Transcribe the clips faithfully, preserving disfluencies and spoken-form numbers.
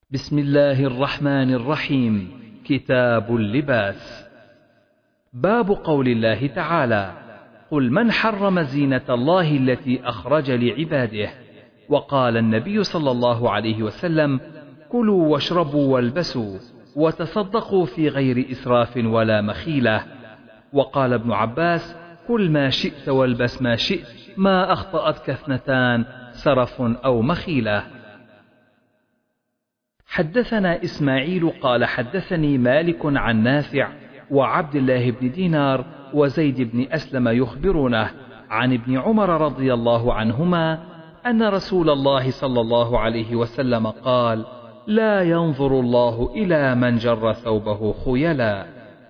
بسم الله الرحمن الرحيم. كتاب اللباس. باب قول الله تعالى: قل من حرم زينة الله التي أخرج لعباده. وقال النبي صلى الله عليه وسلم: كلوا واشربوا والبسوا وتصدقوا في غير إسراف ولا مخيلة. وقال ابن عباس: كل ما شئت والبس ما شئت ما أخطأتك اثنتان سرف أو مخيلة. حدثنا إسماعيل قال حدثني مالك عن نافع وعبد الله بن دينار وزيد بن أسلم يخبرونه عن ابن عمر رضي الله عنهما أن رسول الله صلى الله عليه وسلم قال: لا ينظر الله إلى من جر ثوبه خيلا.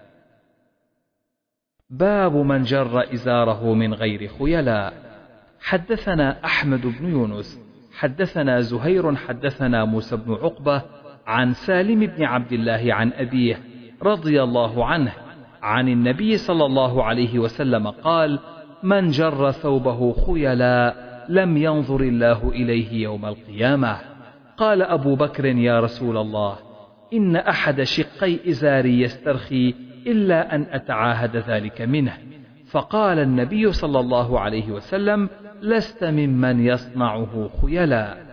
باب من جر إزاره من غير خيلاء. حدثنا أحمد بن يونس حدثنا زهير حدثنا موسى بن عقبة عن سالم بن عبد الله عن أبيه رضي الله عنه عن النبي صلى الله عليه وسلم قال: من جر ثوبه خيلاء لم ينظر الله إليه يوم القيامة. قال أبو بكر: يا رسول الله، إن أحد شقي إزاري يسترخي إلا أن أتعاهد ذلك منه. فقال النبي صلى الله عليه وسلم: لست ممن يصنعه خيلاء.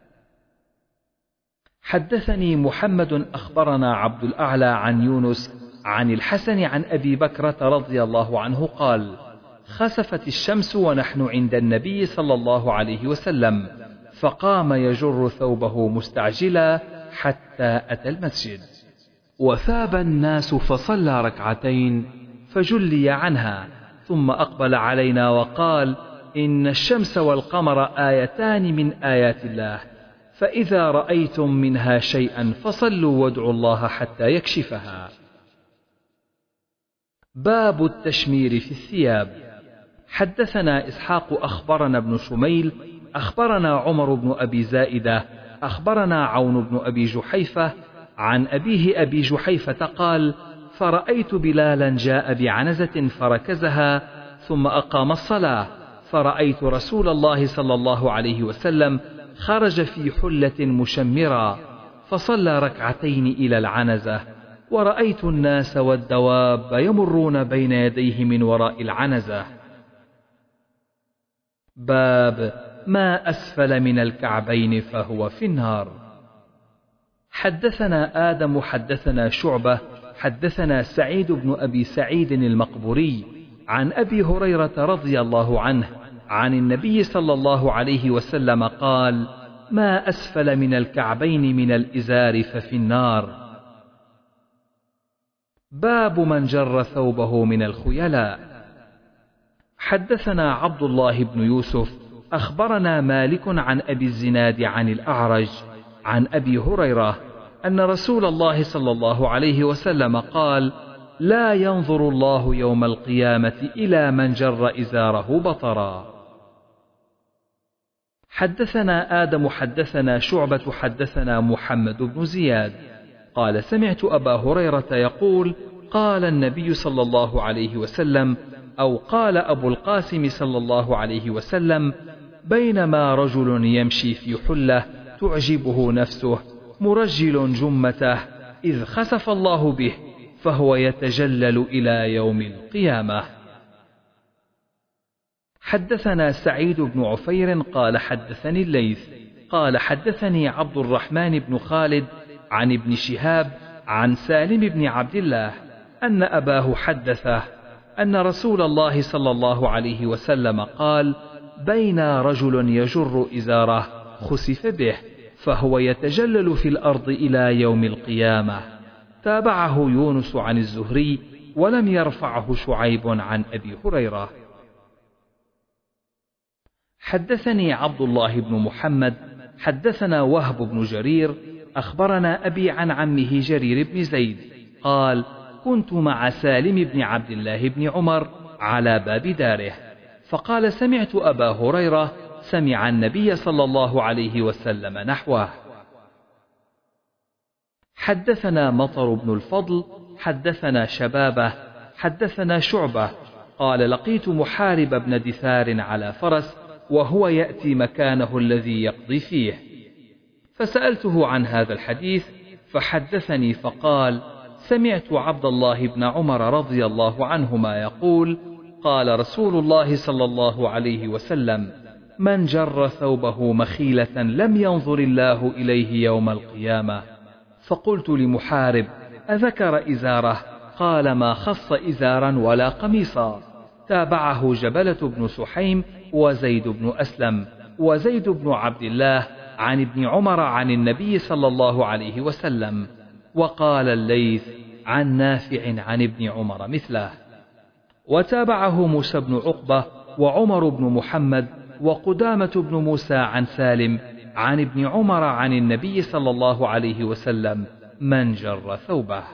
حدثني محمد أخبرنا عبد الأعلى عن يونس عن الحسن عن أبي بكرة رضي الله عنه قال: خسفت الشمس ونحن عند النبي صلى الله عليه وسلم، فقام يجر ثوبه مستعجلا حتى أتى المسجد، وثاب الناس فصلى ركعتين فجلي عنها، ثم أقبل علينا وقال: إن الشمس والقمر آيتان من آيات الله، فإذا رأيتم منها شيئا فصلوا وادعوا الله حتى يكشفها. باب التشمير في الثياب. حدثنا إسحاق أخبرنا ابن شميل أخبرنا عمر بن أبي زائدة أخبرنا عون بن أبي جحيفة عن أبيه أبي جحيفة قال: فرأيت بلالا جاء بعنزة فركزها ثم أقام الصلاة، فرأيت رسول الله صلى الله عليه وسلم خرج في حلة مشمرة فصلى ركعتين إلى العنزة، ورأيت الناس والدواب يمرون بين يديه من وراء العنزة. باب ما أسفل من الكعبين فهو في النار. حدثنا آدم حدثنا شعبة حدثنا سعيد بن أبي سعيد المقبوري عن أبي هريرة رضي الله عنه عن النبي صلى الله عليه وسلم قال: ما أسفل من الكعبين من الإزار ففي النار. باب من جر ثوبه من الخيلاء. حدثنا عبد الله بن يوسف أخبرنا مالك عن أبي الزناد عن الأعرج عن أبي هريرة أن رسول الله صلى الله عليه وسلم قال: لا ينظر الله يوم القيامة إلى من جر إزاره بطرا. حدثنا آدم حدثنا شعبة حدثنا محمد بن زياد قال: سمعت أبا هريرة يقول: قال النبي صلى الله عليه وسلم، أو قال أبو القاسم صلى الله عليه وسلم: بينما رجل يمشي في حلة تعجبه نفسه مرجل جمته إذ خسف الله به فهو يتجلل إلى يوم القيامة. حدثنا سعيد بن عفير قال حدثني الليث قال حدثني عبد الرحمن بن خالد عن ابن شهاب عن سالم بن عبد الله أن أباه حدثه أن رسول الله صلى الله عليه وسلم قال: بين رجل يجر إزاره خسف به فهو يتجلل في الأرض إلى يوم القيامة. تابعه يونس عن الزهري ولم يرفعه شعيب عن أبي هريرة. حدثني عبد الله بن محمد حدثنا وهب بن جرير أخبرنا أبي عن عمه جرير بن زيد قال: كنت مع سالم بن عبد الله بن عمر على باب داره، فقال: سمعت أبا هريرة سمع النبي صلى الله عليه وسلم نحوه. حدثنا مطر بن الفضل حدثنا شبابه حدثنا شعبة قال: لقيت محارب بن دثار على فرس وهو يأتي مكانه الذي يقضي فيه، فسألته عن هذا الحديث فحدثني فقال: سمعت عبد الله بن عمر رضي الله عنهما يقول: قال رسول الله صلى الله عليه وسلم: من جر ثوبه مخيلة لم ينظر الله إليه يوم القيامة. فقلت لمحارب: أذكر إزاره؟ قال: ما خص إزارا ولا قميصا. تابعه جبلة بن سحيم وزيد بن أسلم وزيد بن عبد الله عن ابن عمر عن النبي صلى الله عليه وسلم. وقال الليث عن نافع عن ابن عمر مثله. وتابعه موسى بن عقبة وعمر بن محمد وقدامة بن موسى عن سالم عن ابن عمر عن النبي صلى الله عليه وسلم: من جر ثوبه.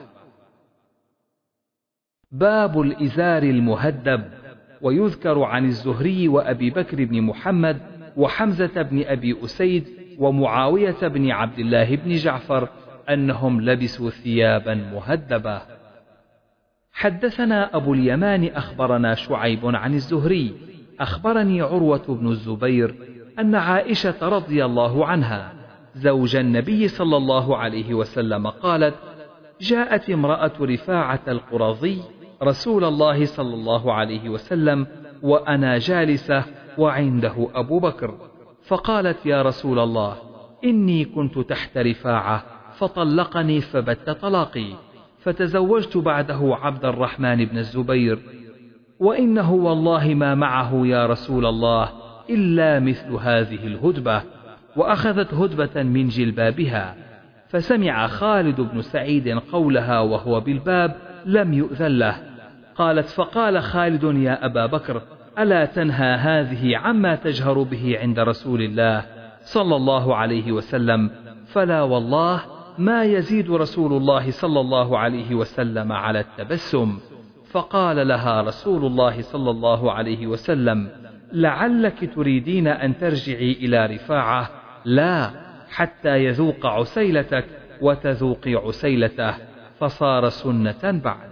باب الإزار المهدب. ويذكر عن الزهري وأبي بكر بن محمد وحمزة بن أبي أسيد ومعاوية بن عبد الله بن جعفر أنهم لبسوا ثيابا مهدبة. حدثنا أبو اليمان أخبرنا شعيب عن الزهري أخبرني عروة بن الزبير أن عائشة رضي الله عنها زوج النبي صلى الله عليه وسلم قالت: جاءت امرأة رفاعة القرظي رسول الله صلى الله عليه وسلم وأنا جالسة وعنده أبو بكر، فقالت: يا رسول الله، إني كنت تحت رفاعة فطلقني فبت طلاقي، فتزوجت بعده عبد الرحمن بن الزبير، وإنه والله ما معه يا رسول الله إلا مثل هذه الهدبة. وأخذت هدبة من جلبابها، فسمع خالد بن سعيد قولها وهو بالباب لم يؤذن له. قالت: فقال خالد: يا أبا بكر، ألا تنهى هذه عما تجهر به عند رسول الله صلى الله عليه وسلم؟ فلا والله ما يزيد رسول الله صلى الله عليه وسلم على التبسم. فقال لها رسول الله صلى الله عليه وسلم: لعلك تريدين أن ترجعي إلى رفاعة، لا، حتى يذوق عسيلتك وتذوقي عسيلته، فصار سنة بعد.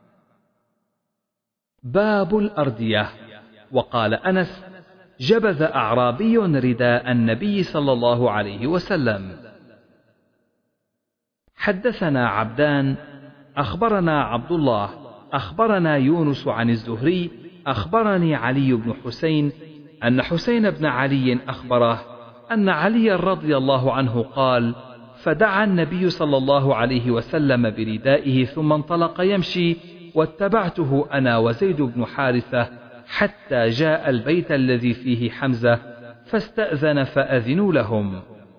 باب الأردية. وقال أنس: جبذ أعرابي رداء النبي صلى الله عليه وسلم. حدثنا عبدان أخبرنا عبد الله أخبرنا يونس عن الزهري أخبرني علي بن حسين أن حسين بن علي أخبره أن علي رضي الله عنه قال: فدعا النبي صلى الله عليه وسلم بردائه ثم انطلق يمشي، واتبعته أنا وزيد بن حارثة حتى جاء البيت الذي فيه حمزة، فاستأذن فأذنوا لهم.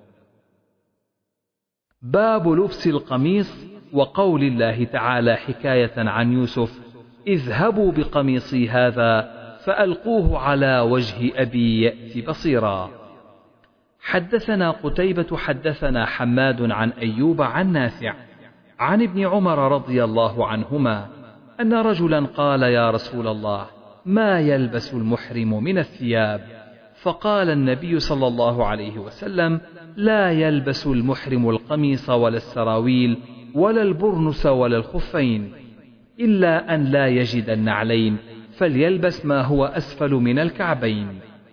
باب لبس القميص. وقول الله تعالى حكاية عن يوسف: اذهبوا بقميصي هذا فألقوه على وجه أبي يأتي بصيرا. حدثنا قتيبة حدثنا حماد عن أيوب عن نافع عن ابن عمر رضي الله عنهما أن رجلا قال: يا رسول الله، ما يلبس المحرم من الثياب؟ فقال النبي صلى الله عليه وسلم: لا يلبس المحرم القميص ولا السراويل ولا البرنس ولا الخفين، إلا أن لا يجد النعلين، فليلبس ما هو أسفل من الكعبين.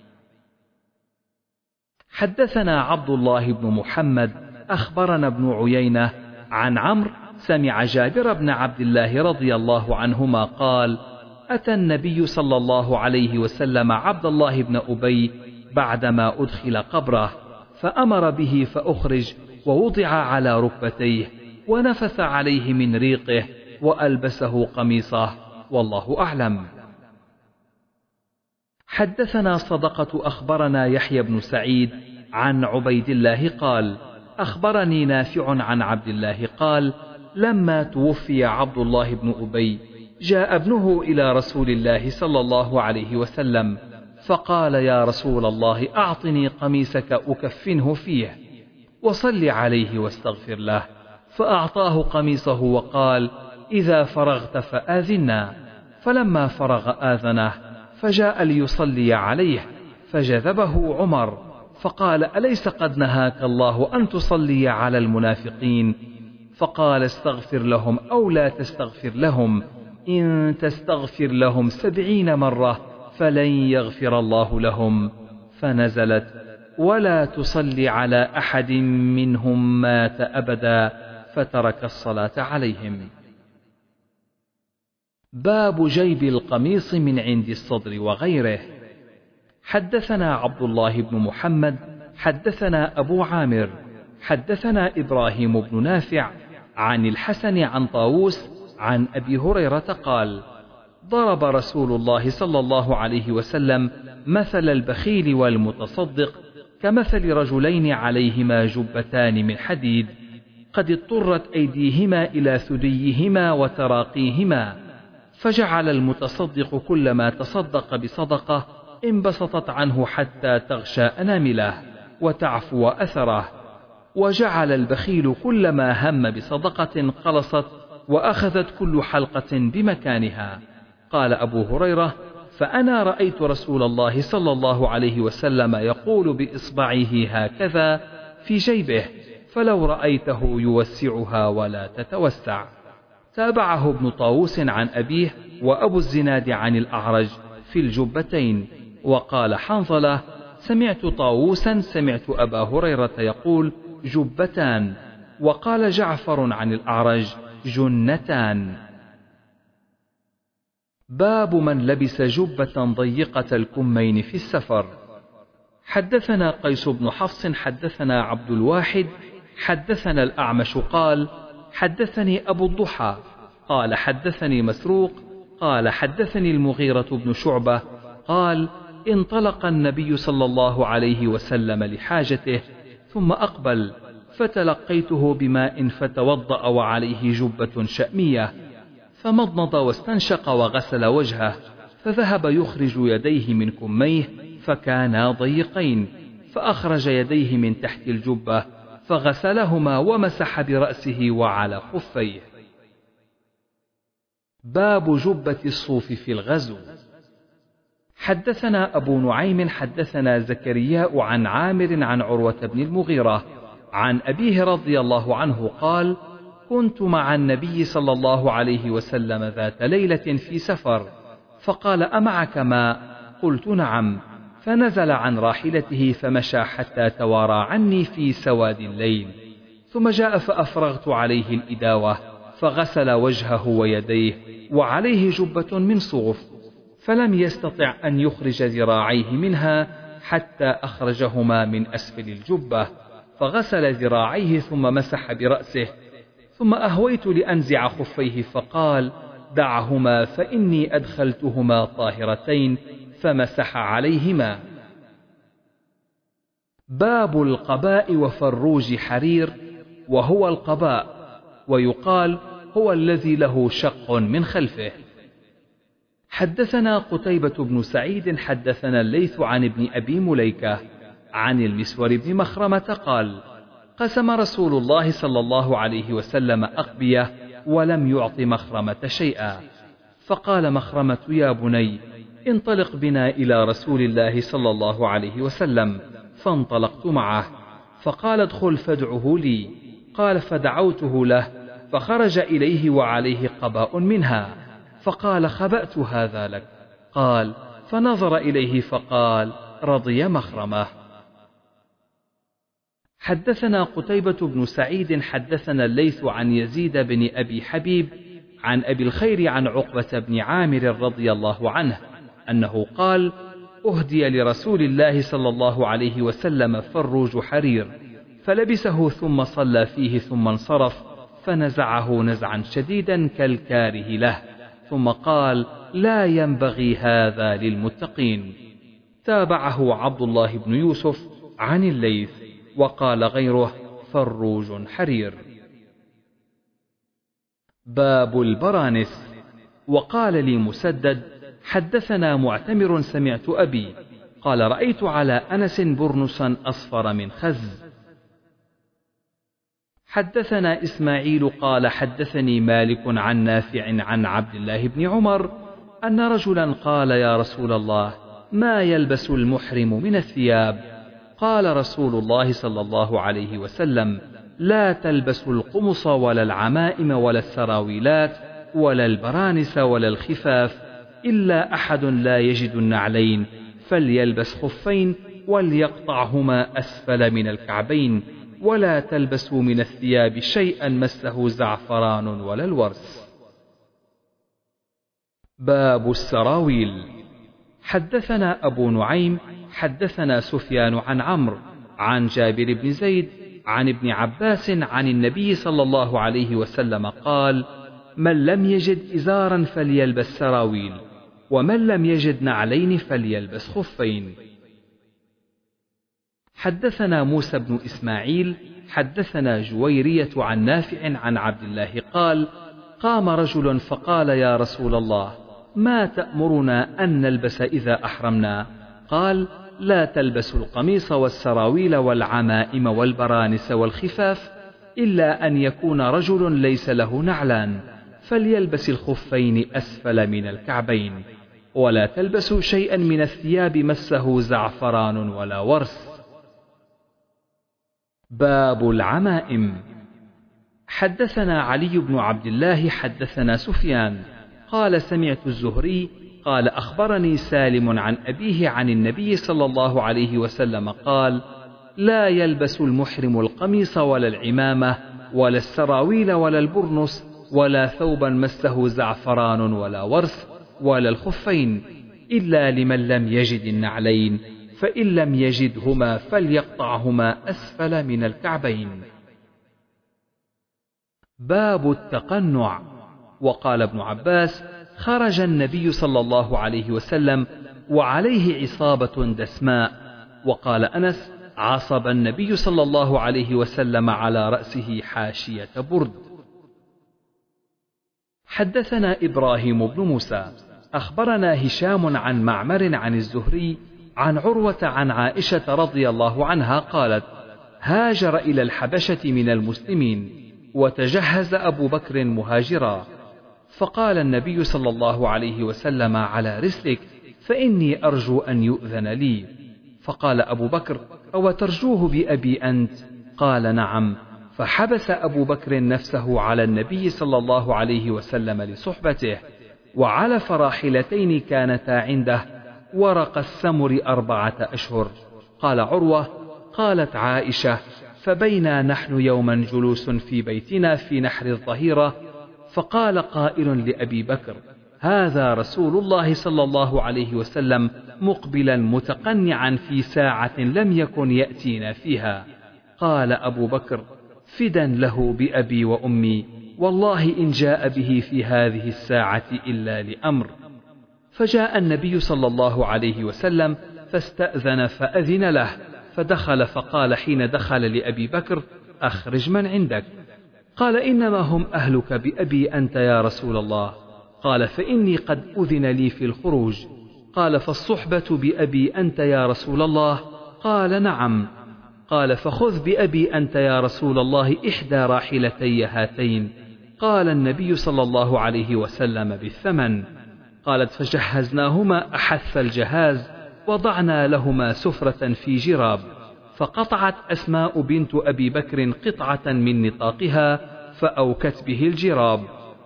حدثنا عبد الله بن محمد أخبرنا ابن عيينة عن عمرو سمع جابر بن عبد الله رضي الله عنهما قال: أتى النبي صلى الله عليه وسلم عبد الله بن أبي بعدما أدخل قبره، فأمر به فأخرج ووضع على ركبتيه، ونفث عليه من ريقه وألبسه قميصه، والله أعلم. حدثنا صدقة أخبرنا يحيى بن سعيد عن عبيد الله قال: أخبرني نافع عن عبد الله قال: لما توفي عبد الله بن أبي جاء ابنه إلى رسول الله صلى الله عليه وسلم فقال: يا رسول الله، أعطني قميصك أكفنه فيه وصل عليه واستغفر له. فأعطاه قميصه وقال: إذا فرغت فآذنا. فلما فرغ آذنه، فجاء ليصلي عليه، فجذبه عمر فقال: أليس قد نهاك الله أن تصلي على المنافقين؟ فقال: استغفر لهم أو لا تستغفر لهم، إن تستغفر لهم سبعين مرة فلن يغفر الله لهم. فنزلت: ولا تصلي على أحد منهم مات أبدا، فترك الصلاة عليهم. باب جيب القميص من عند الصدر وغيره. حدثنا عبد الله بن محمد حدثنا أبو عامر حدثنا إبراهيم بن نافع عن الحسن عن طاووس عن أبي هريرة قال: ضرب رسول الله صلى الله عليه وسلم مثل البخيل والمتصدق كمثل رجلين عليهما جبتان من حديد، قد اضطرت أيديهما إلى ثديهما وتراقيهما، فجعل المتصدق كلما تصدق بصدقة انبسطت عنه حتى تغشى أنامله وتعفو أثره، وجعل البخيل كلما هم بصدقة قلصت وأخذت كل حلقة بمكانها. قال أبو هريرة: فأنا رأيت رسول الله صلى الله عليه وسلم يقول بإصبعه هكذا في جيبه، فلو رأيته يوسعها ولا تتوسع. تابعه ابن طاووس عن أبيه وأبو الزناد عن الأعرج في الجبتين. وقال حنظلة: سمعت طاووسا سمعت أبا هريرة يقول جبتان. وقال جعفر عن الأعرج جنتان. باب من لبس جبة ضيقة الكمين في السفر. حدثنا قيس بن حفص حدثنا عبد الواحد حدثنا الأعمش قال: حدثني أبو الضحى قال حدثني مسروق قال حدثني المغيرة بن شعبة قال: انطلق النبي صلى الله عليه وسلم لحاجته ثم أقبل، فتلقيته بماء فتوضأ وعليه جبة شأمية، فمضمض واستنشق وغسل وجهه، فذهب يخرج يديه من كميه فكانا ضيقين، فأخرج يديه من تحت الجبة فغسلهما ومسح برأسه وعلى خفيه. باب جبة الصوف في الغزو. حدثنا أبو نعيم حدثنا زكرياء عن عامر عن عروة بن المغيرة عن أبيه رضي الله عنه قال: كنت مع النبي صلى الله عليه وسلم ذات ليلة في سفر، فقال: أمعك ماء؟ قلت: نعم. فنزل عن راحلته فمشى حتى توارى عني في سواد الليل، ثم جاء فأفرغت عليه الإداوة، فغسل وجهه ويديه وعليه جبة من صوف، فلم يستطع أن يخرج ذراعيه منها حتى أخرجهما من أسفل الجبة، فغسل ذراعيه ثم مسح برأسه، ثم أهويت لأنزع خفيه فقال: دعهما فإني أدخلتهما طاهرتين، فمسح عليهما. باب القباء وفروج حرير، وهو القباء، ويقال هو الذي له شق من خلفه. حدثنا قتيبة بن سعيد حدثنا الليث عن ابن أبي مليكة عن المسور بن مخرمة قال: قسم رسول الله صلى الله عليه وسلم أقبية ولم يعط مخرمة شيئا، فقال مخرمة: يا بني انطلق بنا إلى رسول الله صلى الله عليه وسلم، فانطلقت معه، فقال: ادخل فادعه لي. قال: فدعوته له، فخرج إليه وعليه قباء منها، فقال: خبأت هذا لك. قال: فنظر إليه فقال: رضي مخرمة. حدثنا قتيبة بن سعيد حدثنا الليث عن يزيد بن أبي حبيب عن أبي الخير عن عقبة بن عامر رضي الله عنه أنه قال: أهدي لرسول الله صلى الله عليه وسلم فروج حرير، فلبسه ثم صلى فيه ثم انصرف، فنزعه نزعا شديدا كالكاره له، ثم قال: لا ينبغي هذا للمتقين. تابعه عبد الله بن يوسف عن الليث، وقال غيره: فروج حرير. باب البرانس. وقال لي مسدد: حدثنا معتمر سمعت أبي قال: رأيت على أنس برنسا أصفر من خز. حدثنا إسماعيل قال: حدثني مالك عن نافع عن عبد الله بن عمر أن رجلا قال: يا رسول الله، ما يلبس المحرم من الثياب؟ قال رسول الله صلى الله عليه وسلم: لا تلبسوا القمص ولا العمائم ولا السراويلات ولا البرانس ولا الخفاف، إلا أحد لا يجد النعلين فليلبس خفين، وليقطعهما أسفل من الكعبين، ولا تلبسوا من الثياب شيئا مسه زعفران ولا الورس. باب السراويل. حدثنا أبو نعيم حدثنا سفيان عن عمرو عن جابر بن زيد عن ابن عباس عن النبي صلى الله عليه وسلم قال: من لم يجد إزارا فليلبس سراويل، ومن لم يجد نعلين فليلبس خفين. حدثنا موسى بن إسماعيل حدثنا جويرية عن نافع عن عبد الله قال: قام رجل فقال: يا رسول الله، ما تأمرنا أن نلبس إذا أحرمنا؟ قال: لا تلبسوا القميص والسراويل والعمائم والبرانس والخفاف، إلا أن يكون رجل ليس له نعلان، فليلبس الخفين أسفل من الكعبين، ولا تلبسوا شيئا من الثياب مسه زعفران ولا ورس. باب العمائم. حدثنا علي بن عبد الله حدثنا سفيان قال: سمعت الزهري قال: أخبرني سالم عن أبيه عن النبي صلى الله عليه وسلم قال: لا يلبس المحرم القميص ولا العمامة ولا السراويل ولا البرنس ولا ثوبا مسه زعفران ولا ورس ولا الخفين، إلا لمن لم يجد النعلين، فإن لم يجدهما فليقطعهما أسفل من الكعبين. باب التقنع. وقال ابن عباس: خرج النبي صلى الله عليه وسلم وعليه عصابة دسماء. وقال أنس: عصب النبي صلى الله عليه وسلم على رأسه حاشية برد. حدثنا إبراهيم بن موسى أخبرنا هشام عن معمر عن الزهري عن عروة عن عائشة رضي الله عنها قالت: هاجر إلى الحبشة من المسلمين، وتجهز أبو بكر مهاجرا، فقال النبي صلى الله عليه وسلم: على رسلك، فإني أرجو أن يؤذن لي. فقال أبو بكر: أو ترجوه بأبي أنت؟ قال: نعم. فحبس أبو بكر نفسه على النبي صلى الله عليه وسلم لصحبته، وعلف راحلتين كانتا عنده، ورق السمر أربعة أشهر. قال عروة: قالت عائشة: فبينا نحن يوما جلوس في بيتنا في نحر الظهيرة، فقال قائل لأبي بكر: هذا رسول الله صلى الله عليه وسلم مقبلا متقنعا في ساعة لم يكن يأتينا فيها. قال أبو بكر: فدا له بأبي وأمي، والله إن جاء به في هذه الساعة إلا لأمر. فجاء النبي صلى الله عليه وسلم فاستأذن فأذن له، فدخل فقال حين دخل لأبي بكر: أخرج من عندك. قال: إنما هم أهلك بأبي أنت يا رسول الله. قال: فإني قد أذن لي في الخروج. قال: فالصحبة بأبي أنت يا رسول الله؟ قال: نعم. قال: فخذ بأبي أنت يا رسول الله إحدى راحلتي هاتين. قال النبي صلى الله عليه وسلم: بالثمن. قالت: فجهزناهما أحث الجهاز، وضعنا لهما سفرة في جراب، فقطعت أسماء بنت أبي بكر قطعة من نطاقها فأوكت به الجراب،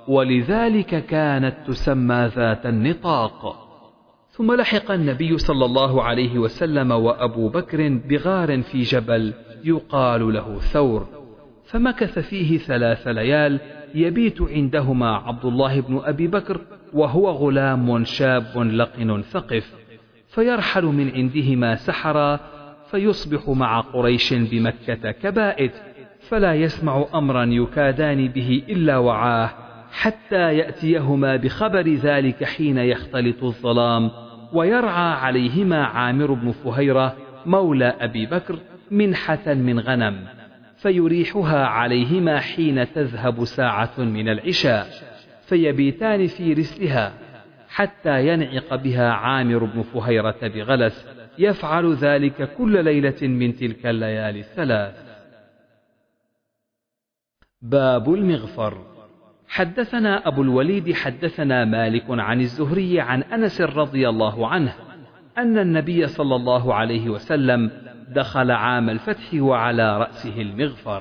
ولذلك كانت تسمى ذات النطاق. ثم لحق النبي صلى الله عليه وسلم وأبو بكر بغار في جبل يقال له ثور، فمكث فيه ثلاث ليال يبيت عندهما عبد الله بن أبي بكر، وهو غلام شاب لقن ثقف، فيرحل من عندهما سحرا، فيصبح مع قريش بمكة كبائت، فلا يسمع أمرا يكادان به إلا وعاه، حتى يأتيهما بخبر ذلك حين يختلط الظلام، ويرعى عليهما عامر بن فهيرة مولى أبي بكر منحة من غنم، فيريحها عليهما حين تذهب ساعة من العشاء، فيبيتان في رسلها حتى ينعق بها عامر بن فهيرة بغلس، يفعل ذلك كل ليلة من تلك الليالي الثلاث. باب المغفر. حدثنا أبو الوليد حدثنا مالك عن الزهري عن أنس رضي الله عنه أن النبي صلى الله عليه وسلم دخل عام الفتح وعلى رأسه المغفر.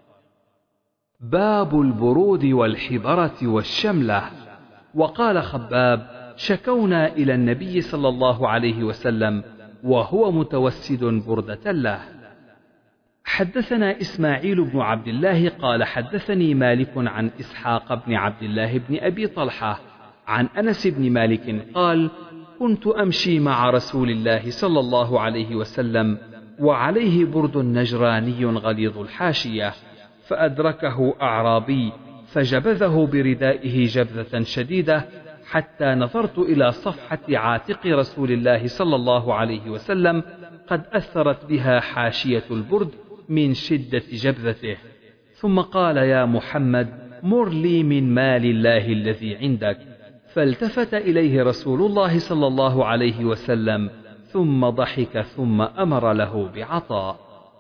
باب البرود والحبرة والشملة. وقال خباب: شكونا إلى النبي صلى الله عليه وسلم وهو متوسد بردة له. حدثنا إسماعيل بن عبد الله قال حدثني مالك عن إسحاق بن عبد الله بن أبي طلحة عن أنس بن مالك قال كنت أمشي مع رسول الله صلى الله عليه وسلم وعليه برد نجراني غليظ الحاشية، فأدركه أعرابي فجبذه بردائه جبذة شديدة حتى نظرت إلى صفحة عاتق رسول الله صلى الله عليه وسلم قد أثرت بها حاشية البرد من شدة جبذته، ثم قال يا محمد مر لي من مال الله الذي عندك، فالتفت إليه رسول الله صلى الله عليه وسلم ثم ضحك ثم أمر له بعطاء.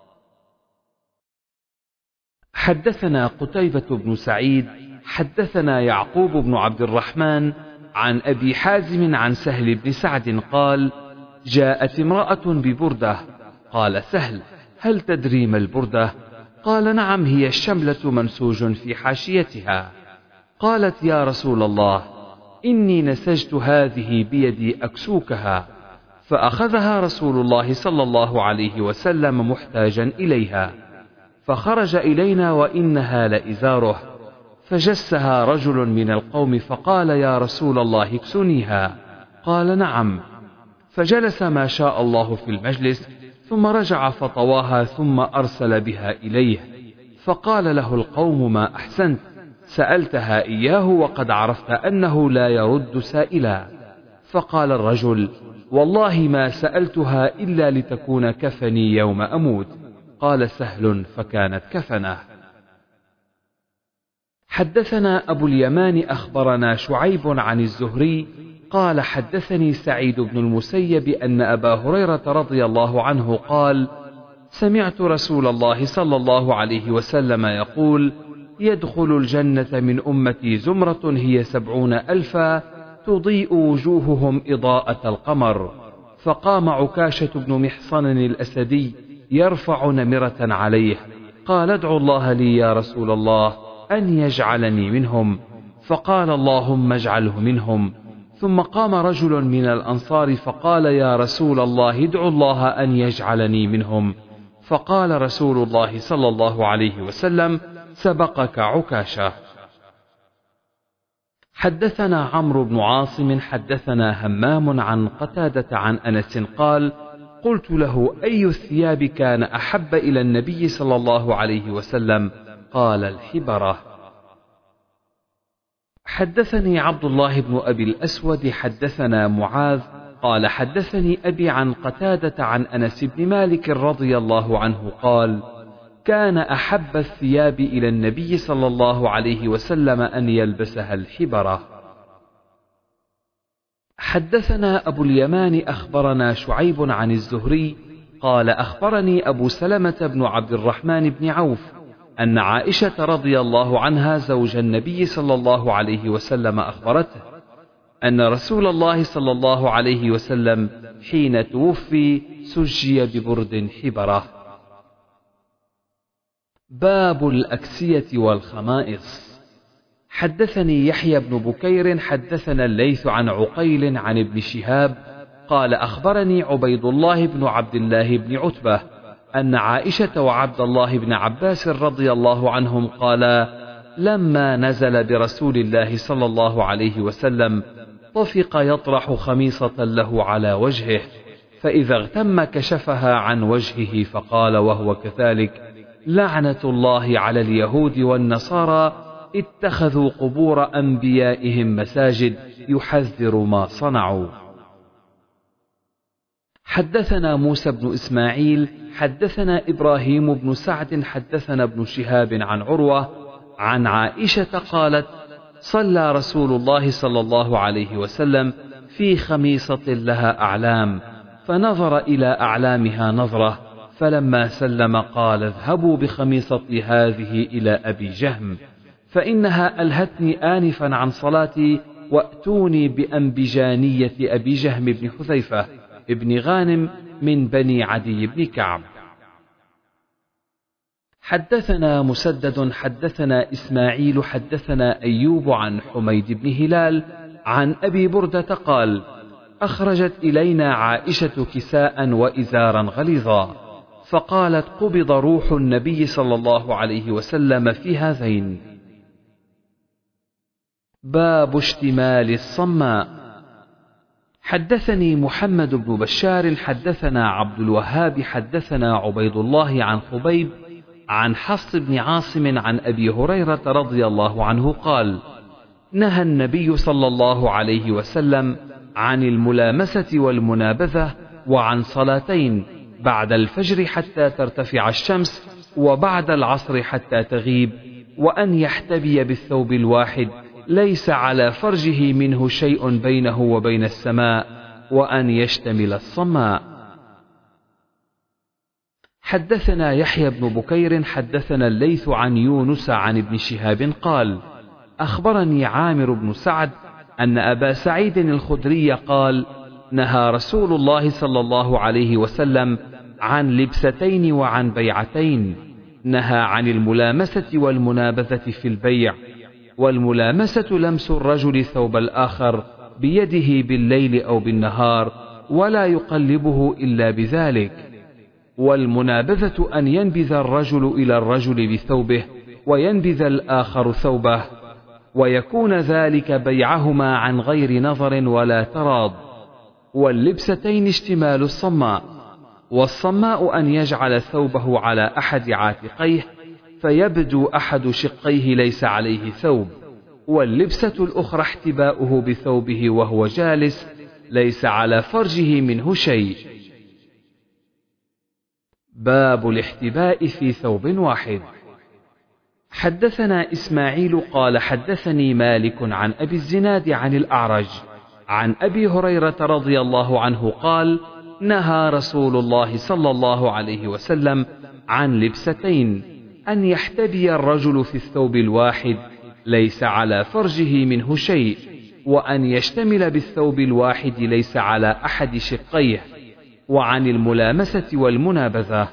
حدثنا قتيبة بن سعيد حدثنا يعقوب بن عبد الرحمن عن أبي حازم عن سهل بن سعد قال جاءت امرأة ببردة، قال سهل هل تدري ما البردة؟ قال نعم هي الشملة منسوج في حاشيتها. قالت يا رسول الله إني نسجت هذه بيدي أكسوكها، فأخذها رسول الله صلى الله عليه وسلم محتاجا إليها، فخرج إلينا وإنها لإزاره، فجسها رجل من القوم فقال يا رسول الله اكسنيها، قال نعم، فجلس ما شاء الله في المجلس ثم رجع فطواها ثم أرسل بها إليه، فقال له القوم ما أحسنت، سألتها إياه وقد عرفت أنه لا يرد سائلا. فقال الرجل والله ما سألتها إلا لتكون كفني يوم أموت. قال سهل فكانت كفنه. حدثنا أبو اليمان أخبرنا شعيب عن الزهري قال حدثني سعيد بن المسيب أن أبا هريرة رضي الله عنه قال سمعت رسول الله صلى الله عليه وسلم يقول يدخل الجنة من أمتي زمرة هي سبعون ألفا تضيء وجوههم إضاءة القمر. فقام عكاشة بن محصن الأسدي يرفع نمرة عليه، قال ادعوا الله لي يا رسول الله أن يجعلني منهم، فقال اللهم اجعله منهم. ثم قام رجل من الأنصار فقال يا رسول الله ادعوا الله أن يجعلني منهم، فقال رسول الله صلى الله عليه وسلم سبقك عكاشة. حدثنا عمرو بن عاصم حدثنا همام عن قتادة عن أنس قال قلت له أي الثياب كان أحب إلى النبي صلى الله عليه وسلم؟ قال الحبرة. حدثني عبد الله بن أبي الأسود حدثنا معاذ قال حدثني أبي عن قتادة عن أنس بن مالك رضي الله عنه قال كان أحب الثياب إلى النبي صلى الله عليه وسلم أن يلبسها الحبرة. حدثنا أبو اليمان أخبرنا شعيب عن الزهري قال أخبرني أبو سلمة بن عبد الرحمن بن عوف أن عائشة رضي الله عنها زوج النبي صلى الله عليه وسلم أخبرته أن رسول الله صلى الله عليه وسلم حين توفي سجي ببرد حبرة. باب الأكسية والخمائص. حدثني يحيى بن بكير حدثنا الليث عن عقيل عن ابن شهاب قال أخبرني عبيد الله بن عبد الله بن عتبة أن عائشة وعبد الله بن عباس رضي الله عنهم قالا لما نزل برسول الله صلى الله عليه وسلم طفق يطرح خميصة له على وجهه، فإذا اغتم كشفها عن وجهه فقال وهو كذلك لعنة الله على اليهود والنصارى اتخذوا قبور أنبيائهم مساجد يحذر ما صنعوا. حدثنا موسى بن إسماعيل حدثنا إبراهيم بن سعد حدثنا ابن شهاب عن عروة عن عائشة قالت صلى رسول الله صلى الله عليه وسلم في خميصة لها أعلام، فنظر إلى أعلامها نظرة، فلما سلم قال اذهبوا بخميصتي هذه إلى أبي جهم فإنها ألهتني آنفا عن صلاتي، وأتوني بأنبجانية أبي جهم بن حذيفة ابن غانم من بني عدي بن كعب. حدثنا مسدد حدثنا إسماعيل حدثنا أيوب عن حميد بن هلال عن أبي بردة قال أخرجت إلينا عائشة كساء وإزارا غليظا، فقالت: قبض روح النبي صلى الله عليه وسلم في هذين. باب اشتمال الصماء. حدثني محمد بن بشار حدثنا عبد الوهاب حدثنا عبيد الله عن خبيب عن حفص بن عاصم عن أبي هريرة رضي الله عنه قال: نهى النبي صلى الله عليه وسلم عن الملامسة والمنابذة وعن صلاتين، بعد الفجر حتى ترتفع الشمس وبعد العصر حتى تغيب، وأن يحتبي بالثوب الواحد ليس على فرجه منه شيء بينه وبين السماء، وأن يشتمل الصماء. حدثنا يحيى بن بكير حدثنا الليث عن يونس عن ابن شهاب قال: أخبرني عامر بن سعد أن أبا سعيد الخدري قال: نهى رسول الله صلى الله عليه وسلم عن لبستين وعن بيعتين. نهى عن الملامسة والمنابذة في البيع، والملامسة لمس الرجل ثوب الآخر بيده بالليل أو بالنهار ولا يقلبه إلا بذلك، والمنابذة أن ينبذ الرجل إلى الرجل بثوبه وينبذ الآخر ثوبه، ويكون ذلك بيعهما عن غير نظر ولا تراض. واللبستين اشتمال الصماء، والصماء أن يجعل ثوبه على أحد عاتقيه فيبدو أحد شقيه ليس عليه ثوب، واللبسة الأخرى احتباؤه بثوبه وهو جالس ليس على فرجه منه شيء. باب الاحتباء في ثوب واحد. حدثنا إسماعيل قال حدثني مالك عن أبي الزناد عن الأعرج عن أبي هريرة رضي الله عنه قال: نهى رسول الله صلى الله عليه وسلم عن لبستين: أن يحتبي الرجل في الثوب الواحد ليس على فرجه منه شيء، وأن يشتمل بالثوب الواحد ليس على أحد شقيه، وعن الملامسة والمنابذة.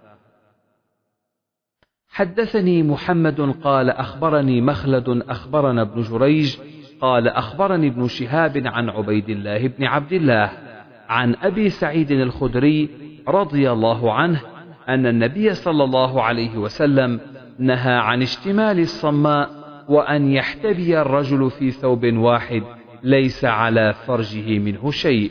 حدثني محمد قال أخبرني مخلد أخبرنا ابن جريج قال أخبرني ابن شهاب عن عبيد الله بن عبد الله عن أبي سعيد الخدري رضي الله عنه أن النبي صلى الله عليه وسلم نهى عن اشتمال الصماء، وأن يحتبي الرجل في ثوب واحد ليس على فرجه منه شيء.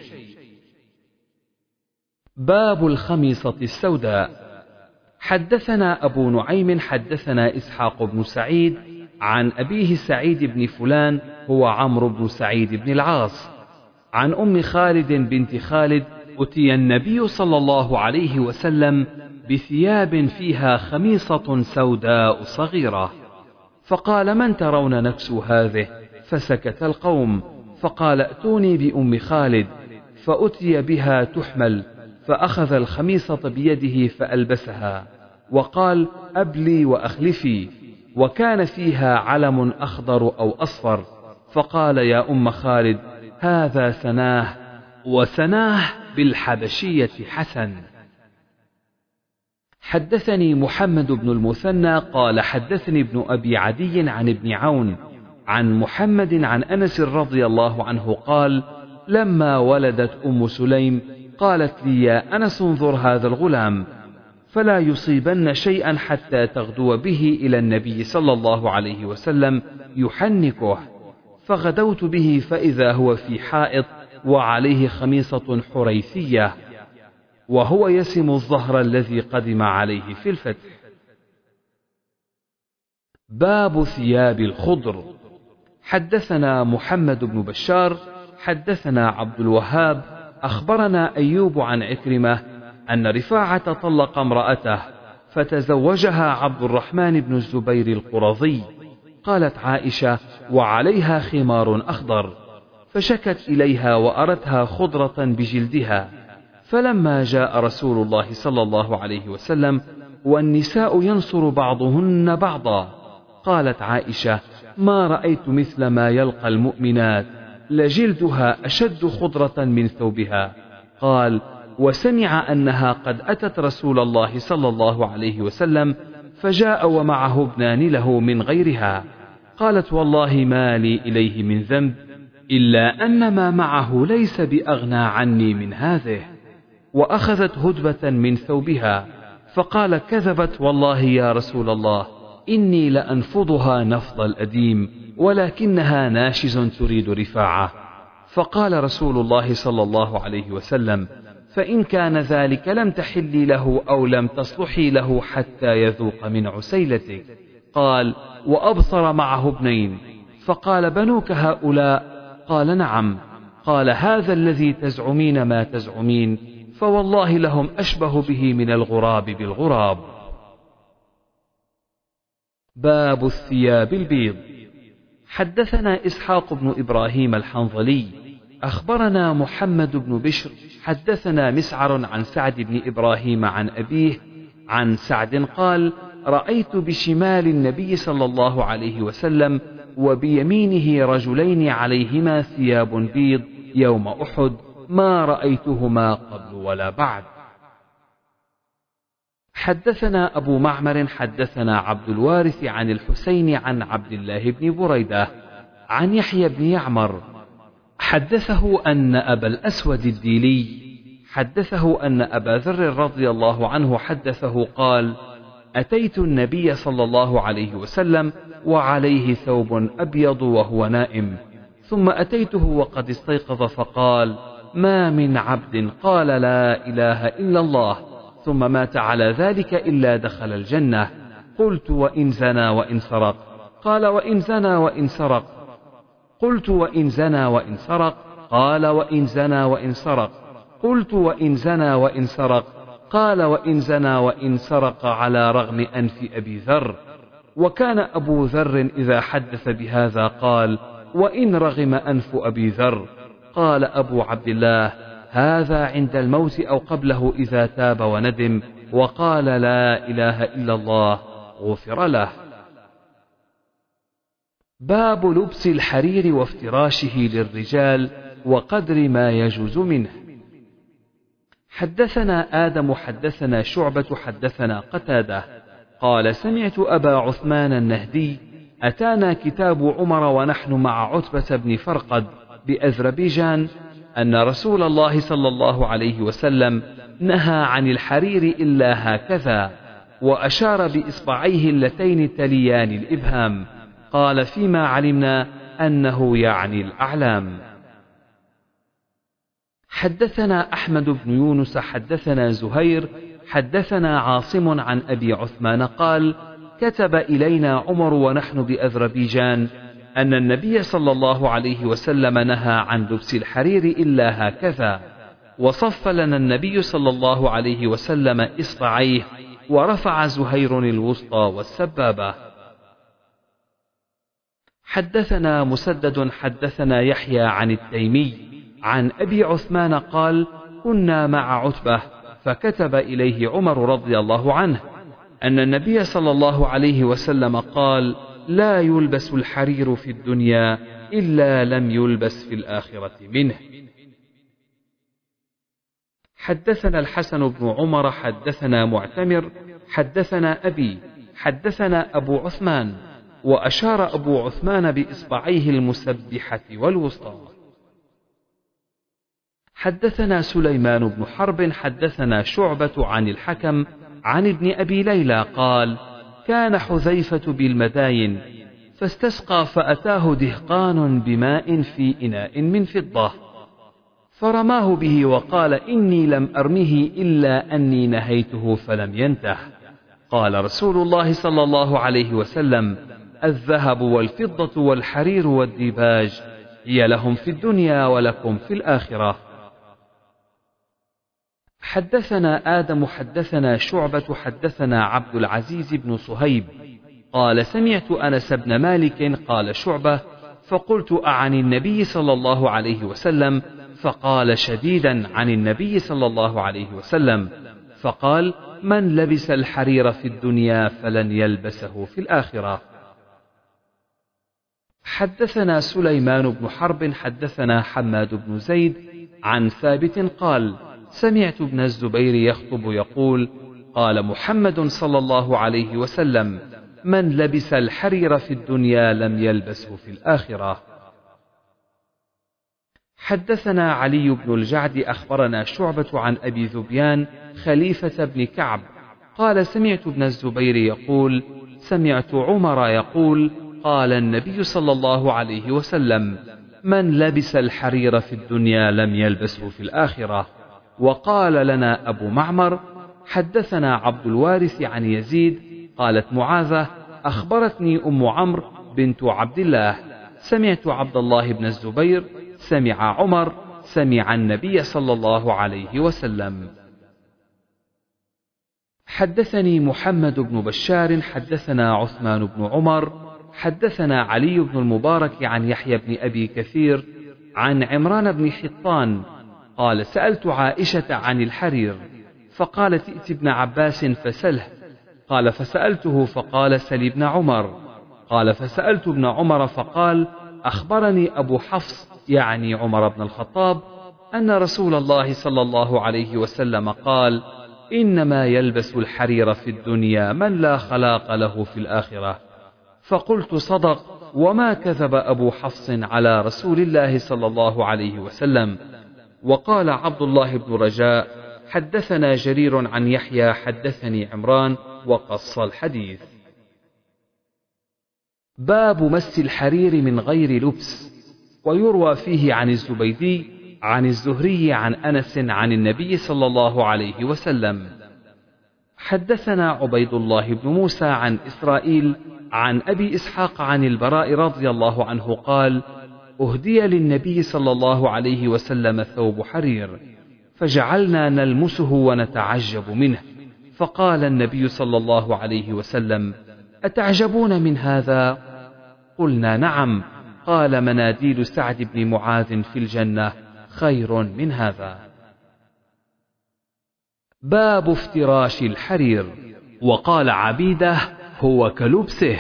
باب الخميصة السوداء. حدثنا أبو نعيم حدثنا إسحاق بن سعيد عن أبيه سعيد بن فلان هو عمرو بن سعيد بن العاص عن أم خالد بنت خالد: أتي النبي صلى الله عليه وسلم بثياب فيها خميصة سوداء صغيرة، فقال: من ترون نكسو هذه؟ فسكت القوم، فقال: ائتوني بأم خالد، فأتي بها تحمل، فأخذ الخميصة بيده فألبسها، وقال: أبلي وأخلفي، وكان فيها علم أخضر أو أصفر، فقال: يا أم خالد، هذا سناه، وسناه بالحبشية حسن. حدثني محمد بن المثنى قال حدثني ابن أبي عدي عن ابن عون عن محمد عن أنس رضي الله عنه قال: لما ولدت أم سليم قالت لي: يا أنس، انظر هذا الغلام، فلا يصيبن شيئا حتى تغدو به إلى النبي صلى الله عليه وسلم يحنكه. فغدوت به فإذا هو في حائط وعليه خميصة حريثية، وهو يسم الظهر الذي قدم عليه في الفتح. باب ثياب الخضر. حدثنا محمد بن بشار حدثنا عبد الوهاب أخبرنا أيوب عن عكرمة أن رفاعة طلق امرأته فتزوجها عبد الرحمن بن الزبير القرظي. قالت عائشة: وعليها خمار أخضر، فشكت إليها وأرتها خضرة بجلدها، فلما جاء رسول الله صلى الله عليه وسلم والنساء ينصر بعضهن بعضا، قالت عائشة: ما رأيت مثل ما يلقى المؤمنات، لجلدها أشد خضرة من ثوبها. قال: وسمع أنها قد أتت رسول الله صلى الله عليه وسلم فجاء ومعه ابنان له من غيرها. قالت: والله ما لي إليه من ذنب، إلا أن ما معه ليس بأغنى عني من هذه. وأخذت هدبة من ثوبها، فقال: كذبت والله يا رسول الله، إني لأنفضها نفض الأديم، ولكنها ناشز تريد رفاعة. فقال رسول الله صلى الله عليه وسلم: فإن كان ذلك لم تحلي له أو لم تصلحي له حتى يذوق من عسيلتك. قال: وأبصر معه ابنين. فقال: بنوك هؤلاء؟ قال: نعم. قال: هذا الذي تزعمين ما تزعمين، فوالله لهم أشبه به من الغراب بالغراب. باب الثياب البيض. حدثنا إسحاق بن إبراهيم الحنظلي أخبرنا محمد بن بشر حدثنا مسعر عن سعد بن إبراهيم عن أبيه عن سعد قال: رأيت بشمال النبي صلى الله عليه وسلم وبيمينه رجلين عليهما ثياب بيض يوم أحد، ما رأيتهما قبل ولا بعد. حدثنا أبو معمر حدثنا عبد الوارث عن الحسين عن عبد الله بن بريدة عن يحيى بن يعمر حدثه أن أبا الأسود الديلي حدثه أن أبا ذر رضي الله عنه حدثه قال: أتيت النبي صلى الله عليه وسلم وعليه ثوب أبيض وهو نائم، ثم أتيته وقد استيقظ فقال: ما من عبد قال لا إله إلا الله ثم مات على ذلك إلا دخل الجنة. قلت: وإن زنى وإن سرق؟ قال: وإن زنى وإن سرق. قلت: وإن زنى وإن سرق؟ قال: وإن زنى وإن سرق. قلت: وإن زنى وإن سرق؟ قال: وإن زنى وإن سرق على رغم أنف أبي ذر. وكان أبو ذر إذا حدث بهذا قال: وإن رغم أنف أبي ذر. قال أبو عبد الله: هذا عند الموت أو قبله إذا تاب وندم وقال لا إله إلا الله غفر له. باب لبس الحرير وافتراشه للرجال وقدر ما يجوز منه. حدثنا آدم حدثنا شعبة حدثنا قتادة قال: سمعت أبا عثمان النهدي: أتانا كتاب عمر ونحن مع عتبة بن فرقد بأذربيجان أن رسول الله صلى الله عليه وسلم نهى عن الحرير إلا هكذا، وأشار بإصبعيه اللتين تليان الإبهام. قال: فيما علمنا أنه يعني الأعلام. حدثنا أحمد بن يونس حدثنا زهير حدثنا عاصم عن أبي عثمان قال: كتب إلينا عمر ونحن بأذربيجان أن النبي صلى الله عليه وسلم نهى عن لبس الحرير إلا هكذا، وصف لنا النبي صلى الله عليه وسلم إصبعيه، ورفع زهير الوسطى والسبابة. حدثنا مسدد حدثنا يحيى عن التيمي عن أبي عثمان قال: كنا مع عتبة فكتب إليه عمر رضي الله عنه أن النبي صلى الله عليه وسلم قال: لا يلبس الحرير في الدنيا إلا لم يلبس في الآخرة منه. حدثنا الحسن بن عمر حدثنا معتمر حدثنا أبي حدثنا أبو عثمان، وأشار أبو عثمان بإصبعيه المسبحة والوسطى. حدثنا سليمان بن حرب حدثنا شعبة عن الحكم عن ابن أبي ليلى قال: كان حذيفة بالمداين فاستسقى فأتاه دهقان بماء في إناء من فضة فرماه به وقال: إني لم أرمه إلا أني نهيته فلم ينته. قال رسول الله صلى الله عليه وسلم: الذهب والفضة والحرير والديباج هي لهم في الدنيا ولكم في الآخرة. حدثنا آدم حدثنا شعبة حدثنا عبد العزيز بن صهيب قال: سمعت أنس بن مالك قال شعبة: فقلت: أعن النبي صلى الله عليه وسلم؟ فقال: شديدا عن النبي صلى الله عليه وسلم. فقال: من لبس الحرير في الدنيا فلن يلبسه في الآخرة. حدثنا سليمان بن حرب حدثنا حماد بن زيد عن ثابت قال: سمعت ابن الزبير يخطب يقول: قال محمد صلى الله عليه وسلم: من لبس الحرير في الدنيا لم يلبسه في الآخرة. حدثنا علي بن الجعد أخبرنا شعبة عن أبي ذبيان خليفة بن كعب قال سمعت ابن الزبير يقول سمعت عمر يقول قال النبي صلى الله عليه وسلم من لبس الحرير في الدنيا لم يلبسه في الآخرة. وقال لنا أبو معمر حدثنا عبد الوارث عن يزيد قالت معاذة أخبرتني أم عمرو بنت عبد الله سمعت عبد الله بن الزبير سمع عمر سمع النبي صلى الله عليه وسلم. حدثني محمد بن بشار حدثنا عثمان بن عمر حدثنا علي بن المبارك عن يحيى بن أبي كثير عن عمران بن حطان قال سألت عائشة عن الحرير فقالت ائت ابن عباس فسله قال فسألته فقال سل ابن عمر قال فسألت ابن عمر فقال أخبرني أبو حفص يعني عمر بن الخطاب أن رسول الله صلى الله عليه وسلم قال إنما يلبس الحرير في الدنيا من لا خلاق له في الآخرة. فقلت صدق وما كذب أبو حفص على رسول الله صلى الله عليه وسلم. وقال عبد الله بن رجاء حدثنا جرير عن يحيى حدثني عمران وقص الحديث. باب مس الحرير من غير لبس. ويروى فيه عن الزبيدي عن الزهري عن أنس عن النبي صلى الله عليه وسلم. حدثنا عبيد الله بن موسى عن إسرائيل عن أبي إسحاق عن البراء رضي الله عنه قال أهدي للنبي صلى الله عليه وسلم ثوب حرير فجعلنا نلمسه ونتعجب منه فقال النبي صلى الله عليه وسلم أتعجبون من هذا؟ قلنا نعم. قال مناديل سعد بن معاذ في الجنة خير من هذا. باب افتراش الحرير. وقال عبيده هو كلبسه.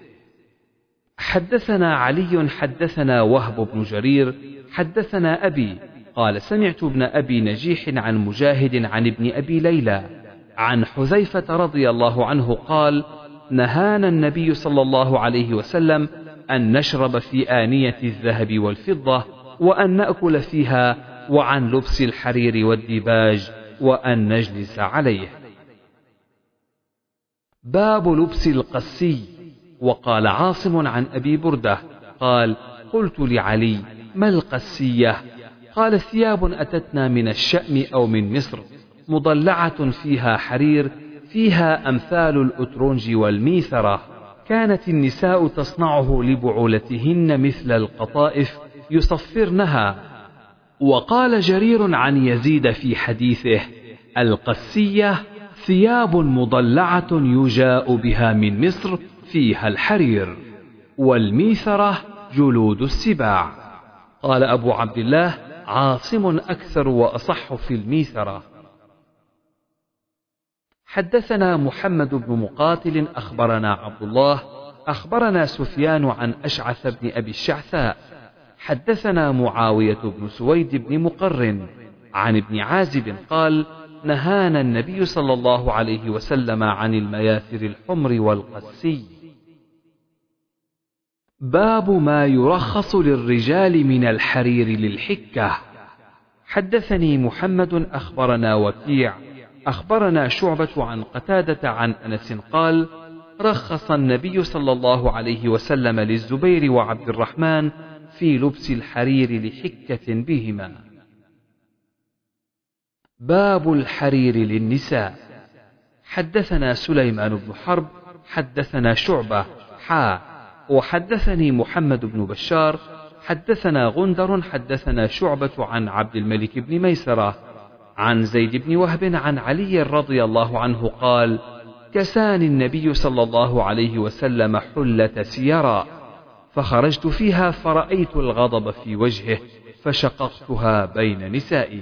حدثنا علي حدثنا وهب بن جرير حدثنا أبي قال سمعت ابن أبي نجيح عن مجاهد عن ابن أبي ليلى عن حذيفة رضي الله عنه قال نهانا النبي صلى الله عليه وسلم أن نشرب في آنية الذهب والفضة وأن نأكل فيها وعن لبس الحرير والديباج وأن نجلس عليه. باب لبس القسي. وقال عاصم عن أبي بردة قال قلت لعلي ما القسية؟ قال ثياب أتتنا من الشأم أو من مصر مضلعة فيها حرير فيها أمثال الأترنج والميثرة كانت النساء تصنعه لبعولتهن مثل القطائف يصفرنها. وقال جرير عن يزيد في حديثه القسية ثياب مضلعة يجاء بها من مصر فيها الحرير والميثرة جلود السباع. قال أبو عبد الله عاصم أكثر وأصح في الميثرة. حدثنا محمد بن مقاتل أخبرنا عبد الله أخبرنا سفيان عن أشعث بن أبي الشعثاء حدثنا معاوية بن سويد بن مقرن عن ابن عازب قال نهانا النبي صلى الله عليه وسلم عن المياثر الحمر والقسي. باب ما يرخص للرجال من الحرير للحكة. حدثني محمد أخبرنا وكيع أخبرنا شعبة عن قتادة عن أنس قال رخص النبي صلى الله عليه وسلم للزبير وعبد الرحمن في لبس الحرير لحكة بهما. باب الحرير للنساء. حدثنا سليمان بن حرب حدثنا شعبة حا وحدثني محمد بن بشار حدثنا غندر حدثنا شعبة عن عبد الملك بن ميسرة عن زيد بن وهب عن علي رضي الله عنه قال كساني النبي صلى الله عليه وسلم حلة سيرا فخرجت فيها فرأيت الغضب في وجهه فشققتها بين نسائي.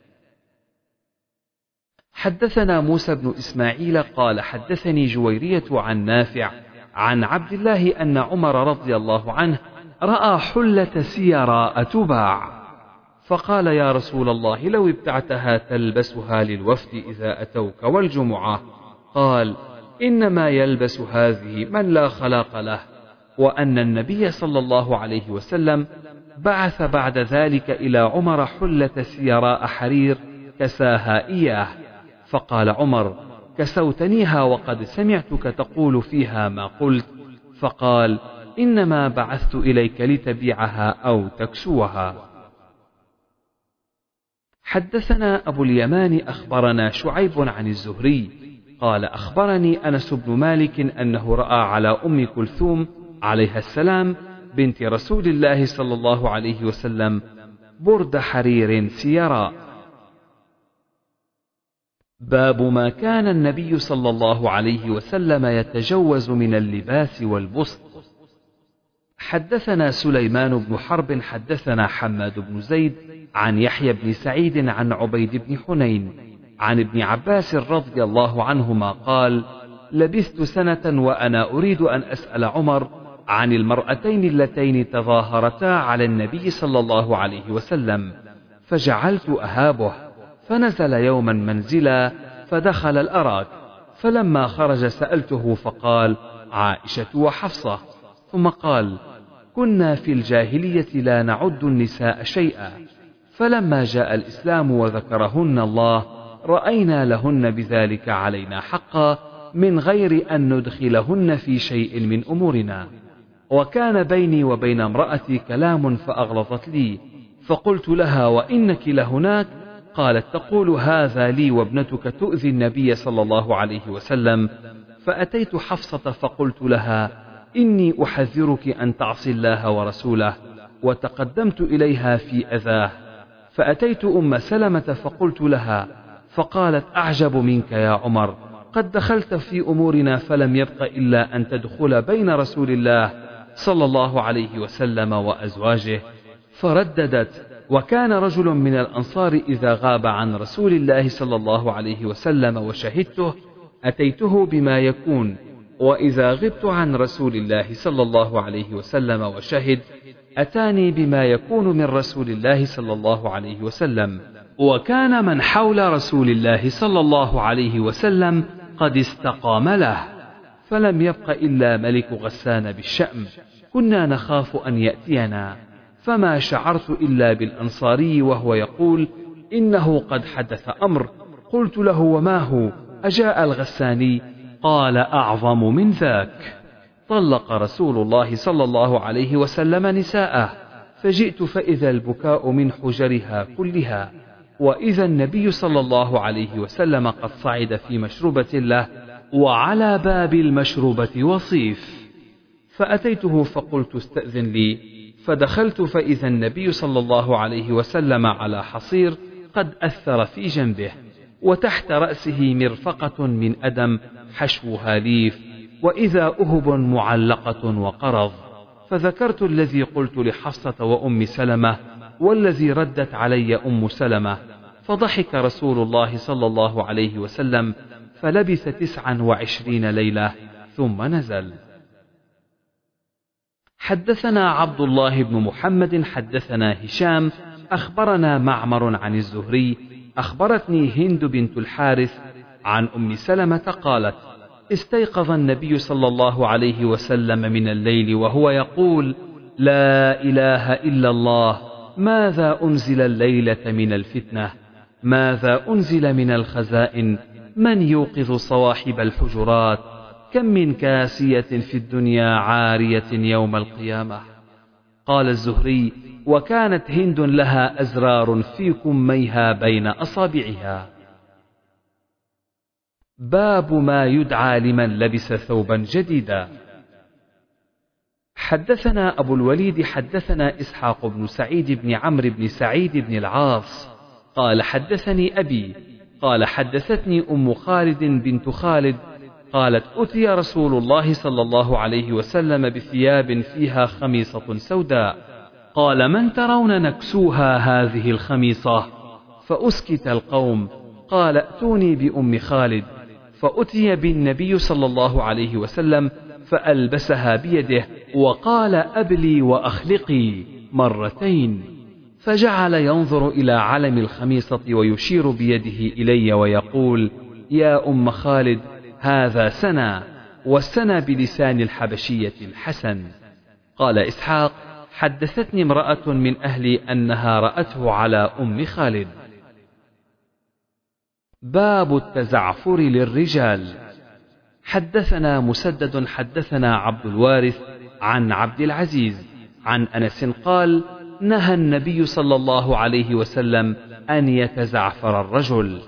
حدثنا موسى بن إسماعيل قال حدثني جويرية عن نافع عن عبد الله أن عمر رضي الله عنه رأى حلة سيراء تباع فقال يا رسول الله لو ابتعتها تلبسها للوفد إذا أتوك والجمعة. قال إنما يلبس هذه من لا خلاق له وأن النبي صلى الله عليه وسلم بعث بعد ذلك إلى عمر حلة سيراء حرير كساها إياه، فقال عمر: كسوتنيها وقد سمعتك تقول فيها ما قلت. فقال: إنما بعثت إليك لتبيعها أو تكسوها. حدثنا أبو اليمان أخبرنا شعيب عن الزهري قال: أخبرني أنس بن مالك أنه رأى على أم كلثوم عليها السلام بنت رسول الله صلى الله عليه وسلم برد حرير سيراء. باب ما كان النبي صلى الله عليه وسلم يتجوز من اللباس والبسط. حدثنا سليمان بن حرب حدثنا حماد بن زيد عن يحيى بن سعيد عن عبيد بن حنين عن ابن عباس رضي الله عنهما قال: لبثت سنة وأنا أريد أن أسأل عمر عن المرأتين اللتين تظاهرتا على النبي صلى الله عليه وسلم، فجعلت أهابه، فنزل يوما منزلا فدخل الأراك، فلما خرج سألته فقال: عائشة وحفصة. ثم قال: كنا في الجاهلية لا نعد النساء شيئا، فلما جاء الإسلام وذكرهن الله رأينا لهن بذلك علينا حقا من غير أن ندخلهن في شيء من أمورنا. وكان بيني وبين امرأتي كلام فأغلظت لي، فقلت لها: وإنك لهناك؟ قالت: تقول هذا لي وابنتك تؤذي النبي صلى الله عليه وسلم. فأتيت حفصة فقلت لها: إني أحذرك أن تعصي الله ورسوله، وتقدمت إليها في أذاه. فأتيت أم سلمة فقلت لها، فقالت: أعجب منك يا عمر، قد دخلت في أمورنا فلم يبق إلا أن تدخل بين رسول الله صلى الله عليه وسلم وأزواجه. فرددت: وكان رجل من الأنصار إذا غاب عن رسول الله صلى الله عليه وسلم وشهدته أتيته بما يكون، وإذا غبت عن رسول الله صلى الله عليه وسلم وشهد أتاني بما يكون من رسول الله صلى الله عليه وسلم. وكان من حول رسول الله صلى الله عليه وسلم قد استقام له، فلم يبق إلا ملك غسان بالشأم، كنا نخاف أن يأتينا، فما شعرت إلا بالأنصاري وهو يقول: إنه قد حدث أمر. قلت له: وما هو؟ أجاء الغساني؟ قال: أعظم من ذاك. طلق رسول الله صلى الله عليه وسلم نساءه، فجئت فإذا البكاء من حجرها كلها، وإذا النبي صلى الله عليه وسلم قد صعد في مشروبة له، وعلى باب المشروبة وصيف. فأتيته فقلت: استأذن لي، فدخلت فإذا النبي صلى الله عليه وسلم على حصير قد أثر في جنبه، وتحت رأسه مرفقة من أدم حشوها ليف، وإذا أهب معلقة وقرض. فذكرت الذي قلت لحفصة وأم سلمة والذي ردت علي أم سلمة، فضحك رسول الله صلى الله عليه وسلم، فلبث تسعا وعشرين ليلة ثم نزل. حدثنا عبد الله بن محمد حدثنا هشام أخبرنا معمر عن الزهري أخبرتني هند بنت الحارث عن أم سلمة قالت: استيقظ النبي صلى الله عليه وسلم من الليل وهو يقول: لا إله إلا الله، ماذا أنزل الليلة من الفتنة، ماذا أنزل من الخزائن، من يوقظ صواحب الحجرات، كم من كاسية في الدنيا عارية يوم القيامة. قال الزهري: وكانت هند لها أزرار في كميها بين أصابعها. باب ما يدعى لمن لبس ثوبا جديدا. حدثنا أبو الوليد حدثنا إسحاق بن سعيد بن عمرو بن سعيد بن العاص قال: حدثني أبي قال: حدثتني أم خالد بنت خالد قالت: أتي رسول الله صلى الله عليه وسلم بثياب فيها خميصة سوداء، قال: من ترون نكسوها هذه الخميصة؟ فأسكت القوم. قال: ائتوني بأم خالد. فأتي بالنبي صلى الله عليه وسلم فألبسها بيده، وقال: أبلي وأخلقي مرتين. فجعل ينظر إلى علم الخميصة ويشير بيده إلي ويقول: يا أم خالد، هذا سنى، والسنى بلسان الحبشية الحسن. قال إسحاق: حدثتني امرأة من أهلي أنها رأته على أم خالد. باب التزعفر للرجال. حدثنا مسدد حدثنا عبد الوارث عن عبد العزيز عن أنس قال: نهى النبي صلى الله عليه وسلم أن يتزعفر الرجل.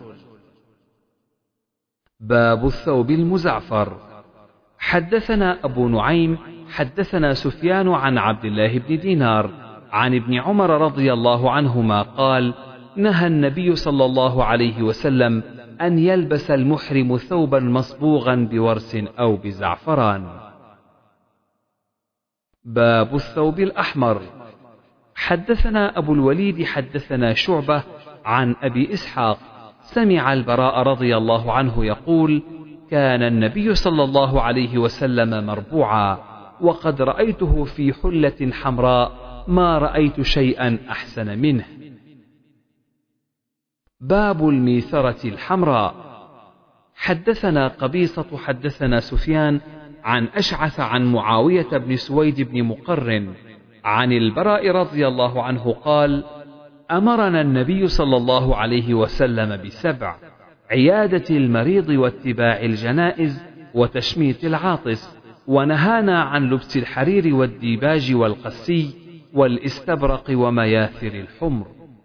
باب الثوب المزعفر. حدثنا أبو نعيم حدثنا سفيان عن عبد الله بن دينار عن ابن عمر رضي الله عنهما قال: نهى النبي صلى الله عليه وسلم أن يلبس المحرم ثوبا مصبوغا بورس أو بزعفران. باب الثوب الأحمر. حدثنا أبو الوليد حدثنا شعبة عن أبي إسحاق سمع البراء رضي الله عنه يقول: كان النبي صلى الله عليه وسلم مربوعا، وقد رأيته في حلة حمراء ما رأيت شيئا أحسن منه. باب الميثرة الحمراء. حدثنا قبيصة حدثنا سفيان عن أشعث عن معاوية بن سويد بن مقرن عن البراء رضي الله عنه قال: أمرنا النبي صلى الله عليه وسلم بسبع: عيادة المريض واتباع الجنائز وتشميت العاطس، ونهانا عن لبس الحرير والديباج والقسي والاستبرق ومياثر الحمر.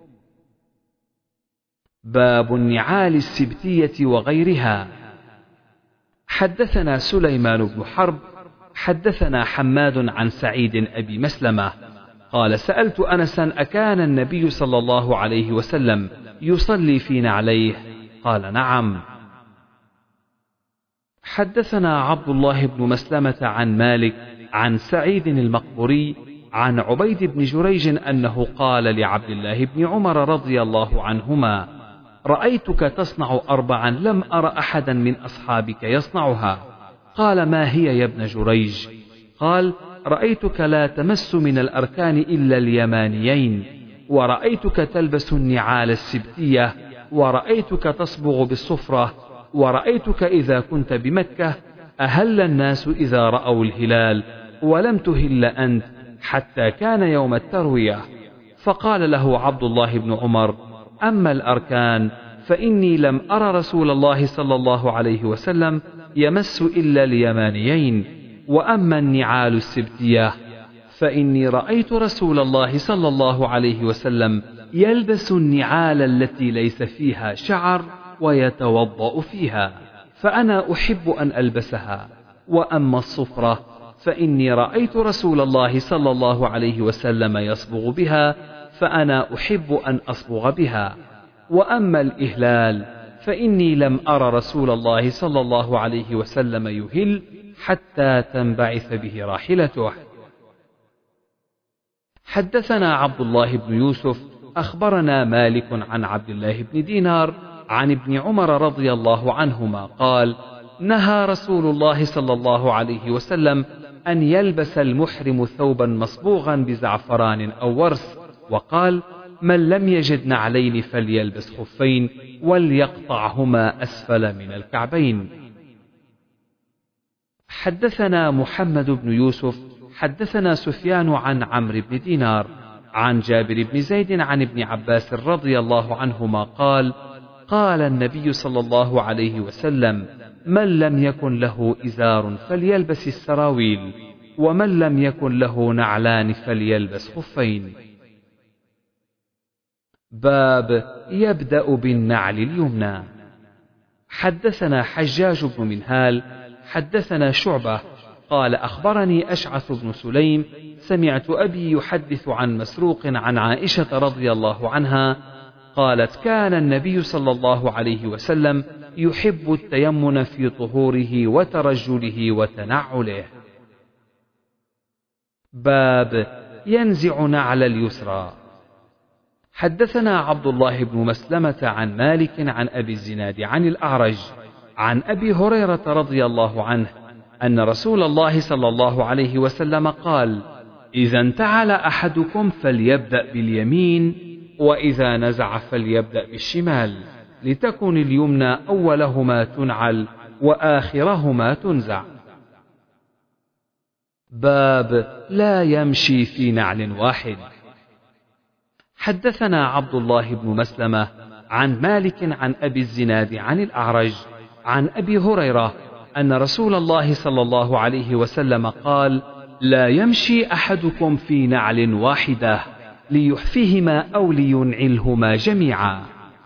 باب النعال السبتية وغيرها. حدثنا سليمان بن حرب حدثنا حماد عن سعيد أبي مسلمة قال: سألت أنسا أكان النبي صلى الله عليه وسلم يصلي في نعليه؟ قال: نعم. حدثنا عبد الله بن مسلمة عن مالك عن سعيد المقبوري عن عبيد بن جريج أنه قال لعبد الله بن عمر رضي الله عنهما: رأيتك تصنع أربعا لم أر أحدا من أصحابك يصنعها. قال: ما هي يا ابن جريج؟ قال: رأيتك لا تمس من الأركان إلا اليمانيين، ورأيتك تلبس النعال السبتية، ورأيتك تصبغ بالصفرة، ورأيتك إذا كنت بمكة أهل الناس إذا رأوا الهلال ولم تهل أنت حتى كان يوم التروية. فقال له عبد الله بن عمر: أما الأركان فإني لم أرى رسول الله صلى الله عليه وسلم يمس إلا اليمانيين، وأما النعال السبتية فإني رأيت رسول الله صلى الله عليه وسلم يلبس النعال التي ليس فيها شعر ويتوضأ فيها، فأنا أحب أن ألبسها. وأما الصفرة فإني رأيت رسول الله صلى الله عليه وسلم يصبغ بها، فأنا أحب أن أصبغ بها. وأما الإهلال فإني لم أرى رسول الله صلى الله عليه وسلم يهل حتى تنبعث به راحلته. حدثنا عبد الله بن يوسف أخبرنا مالك عن عبد الله بن دينار عن ابن عمر رضي الله عنهما قال: نهى رسول الله صلى الله عليه وسلم أن يلبس المحرم ثوبا مصبوغا بزعفران أو ورس، وقال: من لم يجد نعلين فليلبس خفين وليقطعهما أسفل من الكعبين. حدثنا محمد بن يوسف حدثنا سفيان عن عمرو بن دينار عن جابر بن زيد عن ابن عباس رضي الله عنهما قال: قال النبي صلى الله عليه وسلم: من لم يكن له إزار فليلبس السراويل، ومن لم يكن له نعلان فليلبس خفين. باب يبدأ بالنعل اليمنى. حدثنا حجاج بن منهال حدثنا شعبة قال: أخبرني أشعث بن سليم سمعت أبي يحدث عن مسروق عن عائشة رضي الله عنها قالت: كان النبي صلى الله عليه وسلم يحب التيمن في طهوره وترجله وتنعله. باب ينزع نعل اليسرى. حدثنا عبد الله بن مسلمة عن مالك عن أبي الزناد عن الأعرج عن أبي هريرة رضي الله عنه أن رسول الله صلى الله عليه وسلم قال: إذا انتعل أحدكم فليبدأ باليمين، وإذا نزع فليبدأ بالشمال، لتكن اليمنى أولهما تنعل وآخرهما تنزع. باب لا يمشي في نعل واحد. حدثنا عبد الله بن مسلمة عن مالك عن أبي الزناد عن الأعرج عن أبي هريرة أن رسول الله صلى الله عليه وسلم قال: لا يمشي أحدكم في نعل واحدة ليحفهما أو لينعلهما جميعا.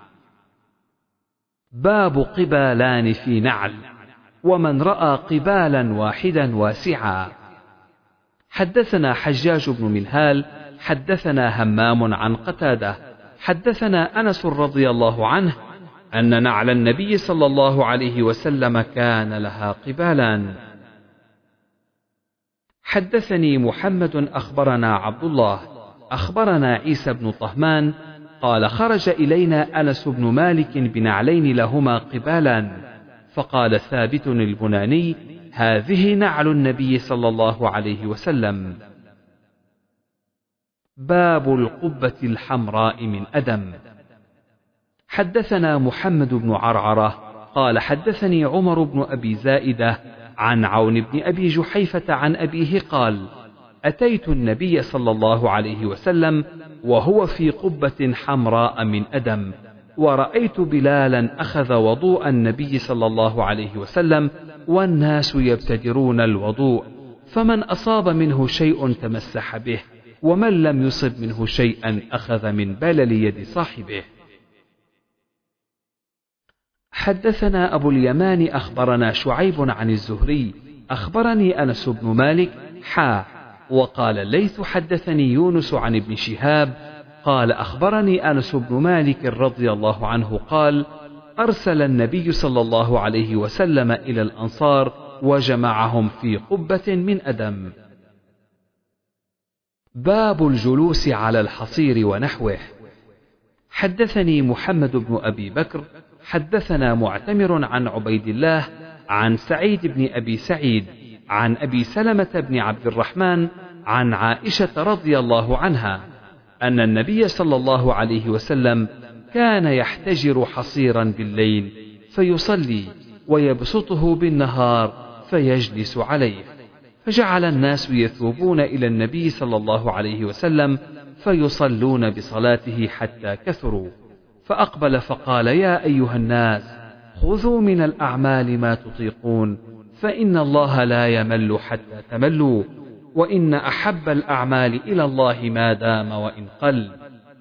باب قبالان في نعل، ومن رأى قبالا واحدا واسعا. حدثنا حجاج بن منهال حدثنا همام عن قتادة حدثنا أنس رضي الله عنه أن نعل النبي صلى الله عليه وسلم كان لها قبالان. حدثني محمد أخبرنا عبد الله أخبرنا عيسى بن طهمان قال: خرج إلينا أنس بن مالك بنعلين لهما قبالان، فقال ثابت البناني: هذه نعل النبي صلى الله عليه وسلم. باب القبة الحمراء من أدم. حدثنا محمد بن عرعرة قال: حدثني عمر بن أبي زائدة عن عون بن أبي جحيفة عن أبيه قال: أتيت النبي صلى الله عليه وسلم وهو في قبة حمراء من أدم، ورأيت بلالا أخذ وضوء النبي صلى الله عليه وسلم والناس يبتدرون الوضوء، فمن أصاب منه شيء تمسح به، ومن لم يصب منه شيئا أخذ من بلل يد صاحبه. حدثنا أبو اليمان أخبرنا شعيب عن الزهري أخبرني أنس بن مالك حا، وقال الليث حدثني يونس عن ابن شهاب قال: أخبرني أنس بن مالك رضي الله عنه قال: أرسل النبي صلى الله عليه وسلم إلى الأنصار وجمعهم في قبة من أدم. باب الجلوس على الحصير ونحوه. حدثني محمد بن أبي بكر حدثنا معتمر عن عبيد الله عن سعيد بن أبي سعيد عن أبي سلمة بن عبد الرحمن عن عائشة رضي الله عنها أن النبي صلى الله عليه وسلم كان يحتجر حصيرا بالليل فيصلي، ويبسطه بالنهار فيجلس عليه، فجعل الناس يثوبون إلى النبي صلى الله عليه وسلم فيصلون بصلاته حتى كثروا، فأقبل فقال: يا أيها الناس، خذوا من الأعمال ما تطيقون، فإن الله لا يمل حتى تملوا، وإن أحب الأعمال إلى الله ما دام وإن قل.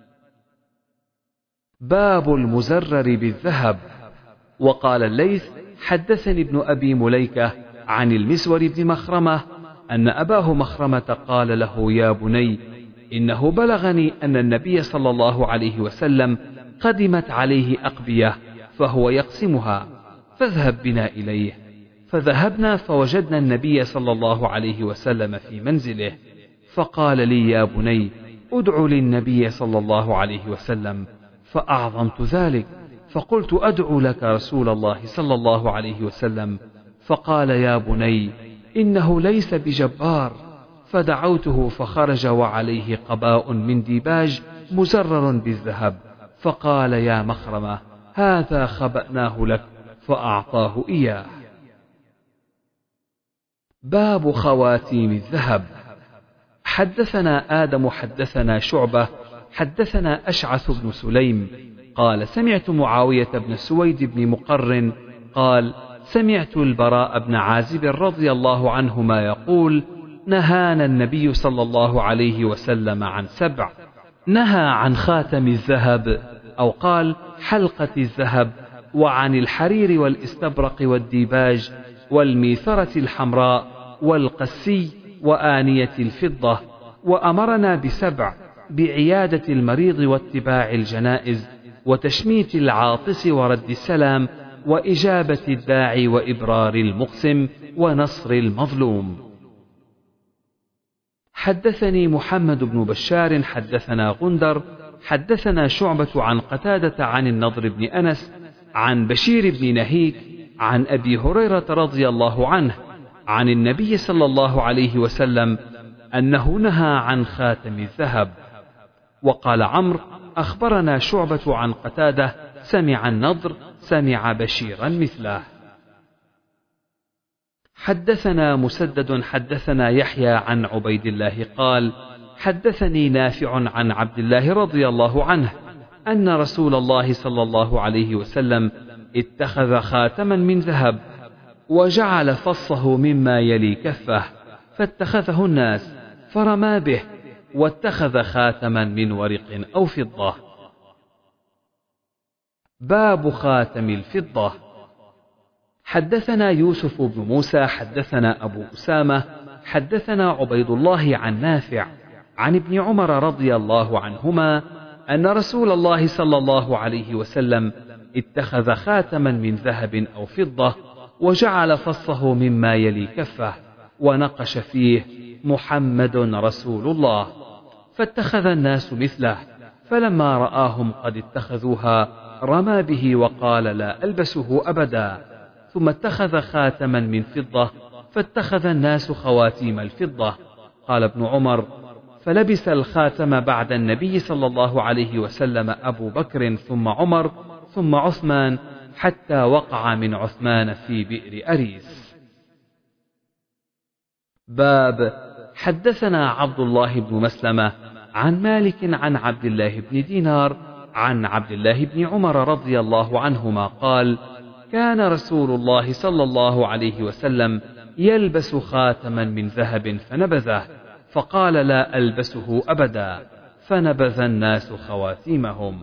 باب المزرر بالذهب. وقال الليث: حدثني ابن أبي مليكة عن المسور بن مخرمة أن أباه مخرمة قال له: يا بني، إنه بلغني أن النبي صلى الله عليه وسلم قدمت عليه أقبية فهو يقسمها، فاذهب بنا إليه. فذهبنا فوجدنا النبي صلى الله عليه وسلم في منزله، فقال لي: يا بني، ادع للنبي صلى الله عليه وسلم، فأعظمت ذلك، فقلت: أدعو لك رسول الله صلى الله عليه وسلم. فقال: يا بني، إنه ليس بجبار. فدعوته فخرج وعليه قباء من ديباج مزرر بالذهب، فقال: يا مخرمة، هذا خبأناه لك، فأعطاه إياه. باب خواتيم الذهب. حدثنا آدم حدثنا شعبة حدثنا أشعث بن سليم قال: سمعت معاوية بن سويد بن مقرن قال: سمعت البراء بن عازب رضي الله عنهما يقول: نهانا النبي صلى الله عليه وسلم عن سبع، نهى عن خاتم الذهب، أو قال حلقة الذهب، وعن الحرير والاستبرق والديباج والميثرة الحمراء والقسي وآنية الفضة، وأمرنا بسبع: بعيادة المريض واتباع الجنائز وتشميت العاطس ورد السلام وإجابة الداعي وإبرار المقسم ونصر المظلوم. حدثني محمد بن بشار حدثنا غندر حدثنا شعبة عن قتادة عن النضر بن أنس عن بشير بن نهيك عن أبي هريرة رضي الله عنه عن النبي صلى الله عليه وسلم أنه نهى عن خاتم الذهب. وقال عمرو: أخبرنا شعبة عن قتادة سمع النضر سمع بشيرا مثله. حدثنا مسدد حدثنا يحيى عن عبيد الله قال حدثني نافع عن عبد الله رضي الله عنه أن رسول الله صلى الله عليه وسلم اتخذ خاتما من ذهب وجعل فصه مما يلي كفه فاتخذه الناس فرمى به واتخذ خاتما من ورق أو فضة. باب خاتم الفضة. حدثنا يوسف بن موسى حدثنا أبو أسامة حدثنا عبيد الله عن نافع عن ابن عمر رضي الله عنهما أن رسول الله صلى الله عليه وسلم اتخذ خاتما من ذهب أو فضة وجعل فصه مما يلي كفه ونقش فيه محمد رسول الله، فاتخذ الناس مثله، فلما رآهم قد اتخذوها رمى به وقال لا ألبسه أبدا، ثم اتخذ خاتما من فضة فاتخذ الناس خواتيم الفضة. قال ابن عمر: فلبس الخاتم بعد النبي صلى الله عليه وسلم أبو بكر ثم عمر ثم عثمان حتى وقع من عثمان في بئر أريس. باب حدثنا عبد الله بن مسلمة عن مالك عن عبد الله بن دينار عن عبد الله بن عمر رضي الله عنهما قال: كان رسول الله صلى الله عليه وسلم يلبس خاتما من ذهب فنبذه، فقال لا ألبسه أبدا، فنبذ الناس خواتيمهم.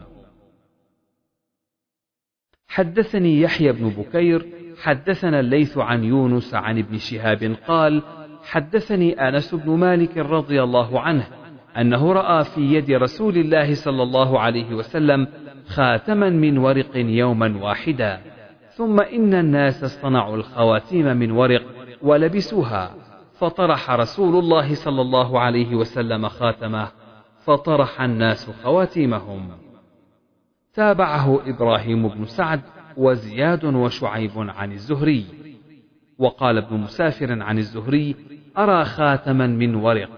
حدثني يحيى بن بكير حدثنا الليث عن يونس عن ابن شهاب قال: حدثني أنس بن مالك رضي الله عنه أنه رأى في يد رسول الله صلى الله عليه وسلم خاتما من ورق يوما واحدا، ثم إن الناس اصطنعوا الخواتيم من ورق ولبسوها، فطرح رسول الله صلى الله عليه وسلم خاتمه، فطرح الناس خواتيمهم. تابعه إبراهيم بن سعد وزياد وشعيب عن الزهري. وقال ابن مسافر عن الزهري: أرى خاتما من ورق.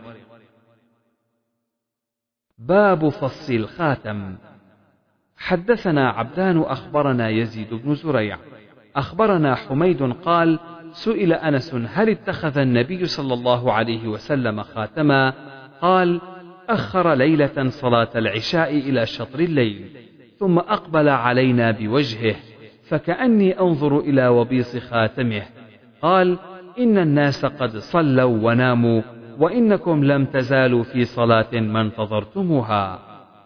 باب فص الخاتم. حدثنا عبدان أخبرنا يزيد بن زريع أخبرنا حميد قال: سئل أنس: هل اتخذ النبي صلى الله عليه وسلم خاتما؟ قال: أخر ليلة صلاة العشاء إلى شطر الليل، ثم أقبل علينا بوجهه، فكأني أنظر إلى وبيص خاتمه. قال: إن الناس قد صلوا وناموا، وإنكم لم تزالوا في صلاة ما انتظرتموها.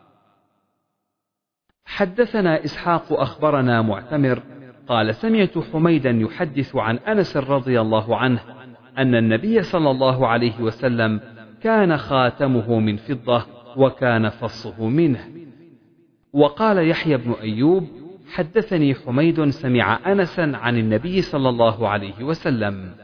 حدثنا إسحاق أخبرنا معتمر قال: سمعت حميدا يحدث عن أنس رضي الله عنه أن النبي صلى الله عليه وسلم كان خاتمه من فضة وكان فصه منه. وقال يحيى بن أيوب: حدثني حميد سمع أنسا عن النبي صلى الله عليه وسلم.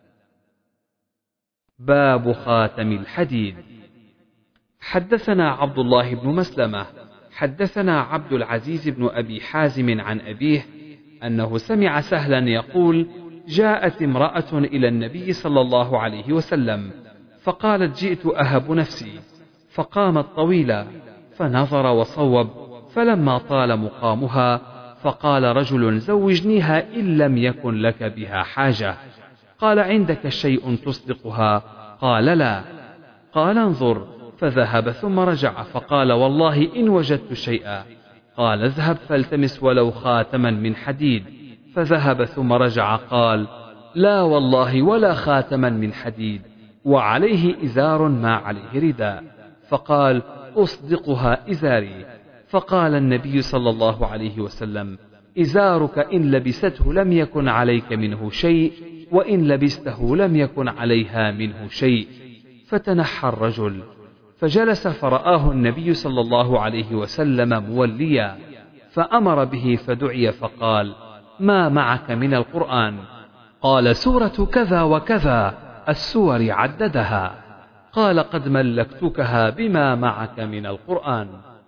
باب خاتم الحديد. حدثنا عبد الله بن مسلمة حدثنا عبد العزيز بن أبي حازم عن أبيه أنه سمع سهلا يقول: جاءت امرأة إلى النبي صلى الله عليه وسلم فقالت: جئت أهب نفسي، فقامت طويلا، فنظر وصوب، فلما طال مقامها فقال رجل: زوجنيها إن لم يكن لك بها حاجة. قال: عندك شيء تصدقها؟ قال: لا. قال: انظر، فذهب ثم رجع فقال: والله إن وجدت شيئا. قال: اذهب فالتمس ولو خاتما من حديد. فذهب ثم رجع قال: لا والله ولا خاتما من حديد، وعليه إزار ما عليه رداء. فقال: أصدقها إزاري. فقال النبي صلى الله عليه وسلم: إزارك إن لبسته لم يكن عليك منه شيء، وإن لبسته لم يكن عليها منه شيء. فتنحى الرجل فجلس، فرآه النبي صلى الله عليه وسلم موليا، فأمر به فدعي فقال: ما معك من القرآن؟ قال: سورة كذا وكذا، السور عددها. قال: قد ملكتكها بما معك من القرآن.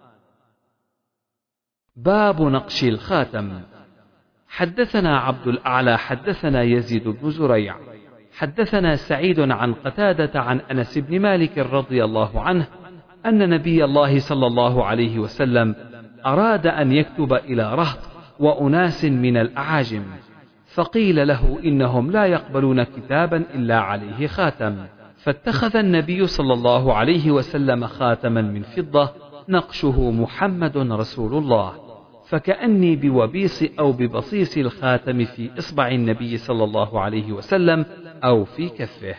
باب نقش الخاتم. حدثنا عبد الأعلى حدثنا يزيد بن زريع حدثنا سعيد عن قتادة عن أنس بن مالك رضي الله عنه أن نبي الله صلى الله عليه وسلم أراد أن يكتب إلى رهط وأناس من الأعاجم، فقيل له إنهم لا يقبلون كتابا إلا عليه خاتم، فاتخذ النبي صلى الله عليه وسلم خاتما من فضة نقشه محمد رسول الله، فكأني بوبيص أو ببصيص الخاتم في إصبع النبي صلى الله عليه وسلم أو في كفه.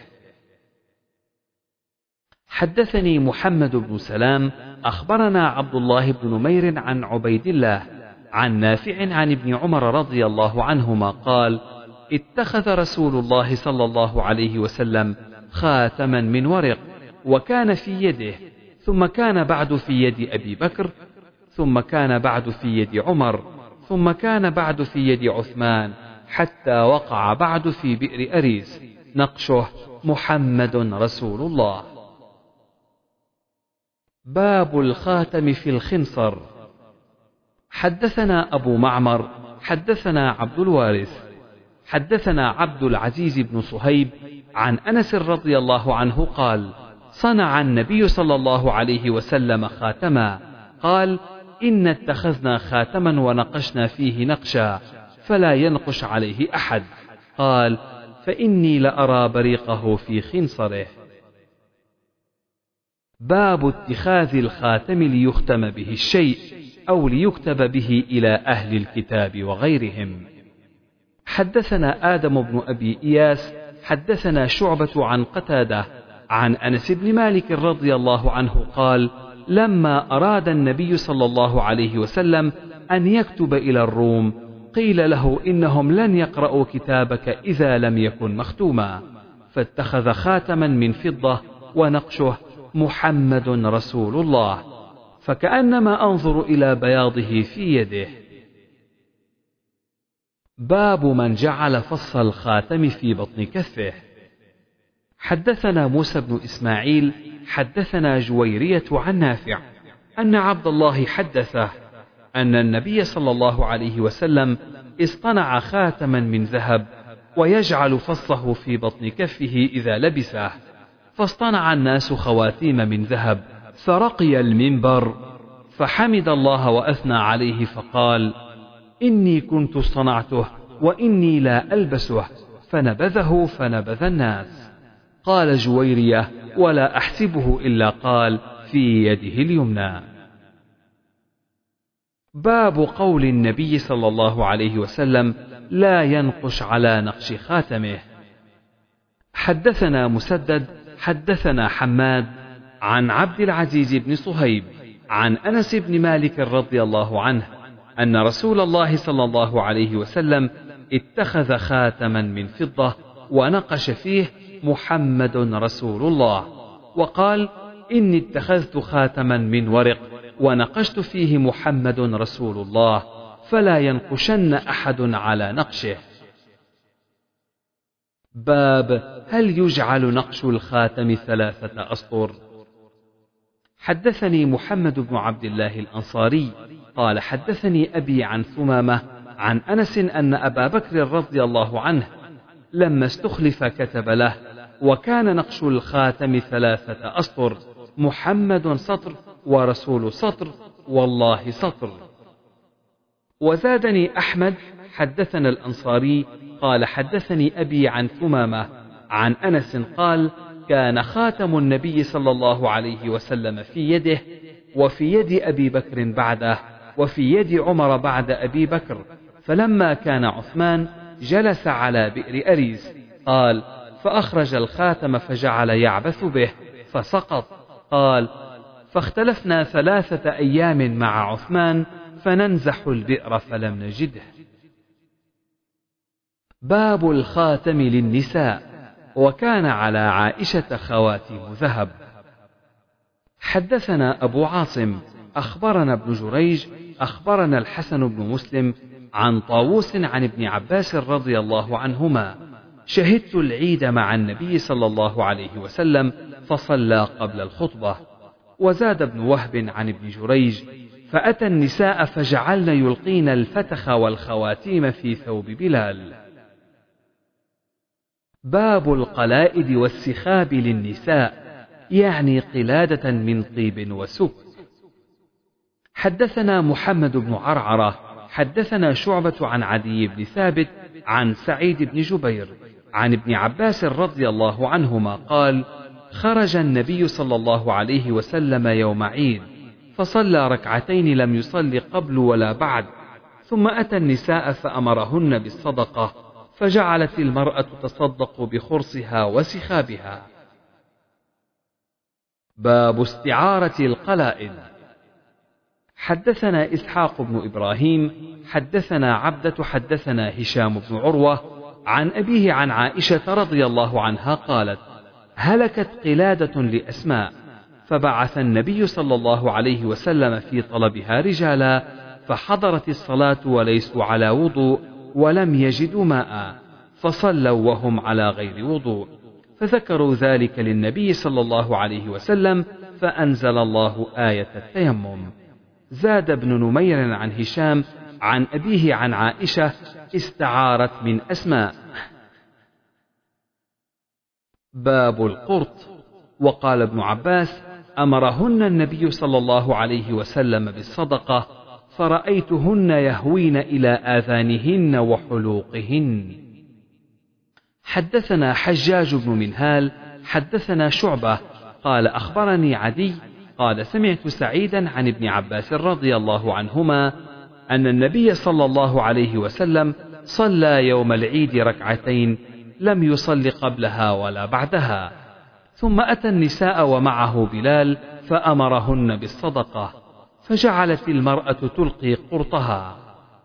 حدثني محمد بن سلام أخبرنا عبد الله بن نمير عن عبيد الله عن نافع عن ابن عمر رضي الله عنهما قال: اتخذ رسول الله صلى الله عليه وسلم خاتما من ورق، وكان في يده، ثم كان بعد في يد أبي بكر، ثم كان بعد في يد عمر، ثم كان بعد في يد عثمان، حتى وقع بعد في بئر أريس، نقشه محمد رسول الله. باب الخاتم في الخنصر. حدثنا أبو معمر حدثنا عبد الوارث حدثنا عبد العزيز بن صهيب عن أنس رضي الله عنه قال: صنع النبي صلى الله عليه وسلم خاتما، قال: إن اتخذنا خاتما ونقشنا فيه نقشا فلا ينقش عليه أحد، قال: فإني لأرى بريقه في خنصره. باب اتخاذ الخاتم ليختم به الشيء أو ليكتب به إلى أهل الكتاب وغيرهم. حدثنا آدم بن أبي إياس حدثنا شعبة عن قتادة عن أنس بن مالك رضي الله عنه قال: لما أراد النبي صلى الله عليه وسلم أن يكتب إلى الروم قيل له إنهم لن يقرأوا كتابك إذا لم يكن مختوما، فاتخذ خاتما من فضة ونقشه محمد رسول الله، فكأنما أنظر إلى بياضه في يده. باب من جعل فص الخاتم في بطن كفه. حدثنا موسى بن إسماعيل حدثنا جويرية عن نافع أن عبد الله حدثه أن النبي صلى الله عليه وسلم اصطنع خاتما من ذهب ويجعل فصه في بطن كفه إذا لبسه، فاصطنع الناس خواتيم من ذهب، فرقي المنبر فحمد الله وأثنى عليه فقال: إني كنت صنعته وإني لا ألبسه، فنبذه فنبذ الناس. قال جويرية: ولا أحسبه إلا قال في يده اليمنى. باب قول النبي صلى الله عليه وسلم: لا ينقش على نقش خاتمه. حدثنا مسدد حدثنا حماد عن عبد العزيز بن صهيب عن أنس بن مالك رضي الله عنه أن رسول الله صلى الله عليه وسلم اتخذ خاتما من فضة ونقش فيه محمد رسول الله، وقال: إني اتخذت خاتما من ورق ونقشت فيه محمد رسول الله، فلا ينقشن أحد على نقشه. باب هل يجعل نقش الخاتم ثلاثة أسطر. حدثني محمد بن عبد الله الأنصاري قال: حدثني أبي عن ثمامة عن أنس أن أبا بكر رضي الله عنه لما استخلف كتب له، وكان نقش الخاتم ثلاثة أسطر، محمد سطر ورسول سطر والله سطر. وزادني أحمد حدثنا الأنصاري قال: حدثني أبي عن ثمامة عن أنس قال: كان خاتم النبي صلى الله عليه وسلم في يده، وفي يد أبي بكر بعده، وفي يد عمر بعد أبي بكر، فلما كان عثمان جلس على بئر أريس، قال: فأخرج الخاتم فجعل يعبث به فسقط، قال: فاختلفنا ثلاثة أيام مع عثمان فننزح البئر فلم نجده. باب الخاتم للنساء، وكان على عائشة خواتيم ذهب. حدثنا أبو عاصم أخبرنا ابن جريج أخبرنا الحسن بن مسلم عن طاووس عن ابن عباس رضي الله عنهما: شهدت العيد مع النبي صلى الله عليه وسلم فصلى قبل الخطبة. وزاد ابن وهب عن ابن جريج: فأتى النساء فجعلن يلقين الفتخ والخواتيم في ثوب بلال. باب القلائد والسخاب للنساء، يعني قلادة من طيب وسك. حدثنا محمد بن عرعرة حدثنا شعبة عن عدي بن ثابت عن سعيد بن جبير عن ابن عباس رضي الله عنهما قال: خرج النبي صلى الله عليه وسلم يوم عيد فصلى ركعتين لم يصل قبل ولا بعد، ثم أتى النساء فأمرهن بالصدقة، فجعلت المرأة تصدق بخرصها وسخابها. باب استعارة القلائد. حدثنا إسحاق بن إبراهيم حدثنا عبدة حدثنا هشام بن عروة عن أبيه عن عائشة رضي الله عنها قالت: هلكت قلادة لأسماء، فبعث النبي صلى الله عليه وسلم في طلبها رجالا، فحضرت الصلاة وليسوا على وضوء ولم يجدوا ماء، فصلوا وهم على غير وضوء، فذكروا ذلك للنبي صلى الله عليه وسلم، فأنزل الله آية التيمم. زاد ابن نمير عن هشام عن أبيه عن عائشة: استعارت من أسماء. باب القرط. وقال ابن عباس: أمرهن النبي صلى الله عليه وسلم بالصدقة، فرأيتهن يهوين إلى آذانهن وحلوقهن. حدثنا حجاج بن منهال حدثنا شعبة قال: أخبرني عدي قال: سمعت سعيدا عن ابن عباس رضي الله عنهما أن النبي صلى الله عليه وسلم صلى يوم العيد ركعتين لم يصل قبلها ولا بعدها، ثم أتى النساء ومعه بلال فأمرهن بالصدقة، فجعلت المرأة تلقي قرطها.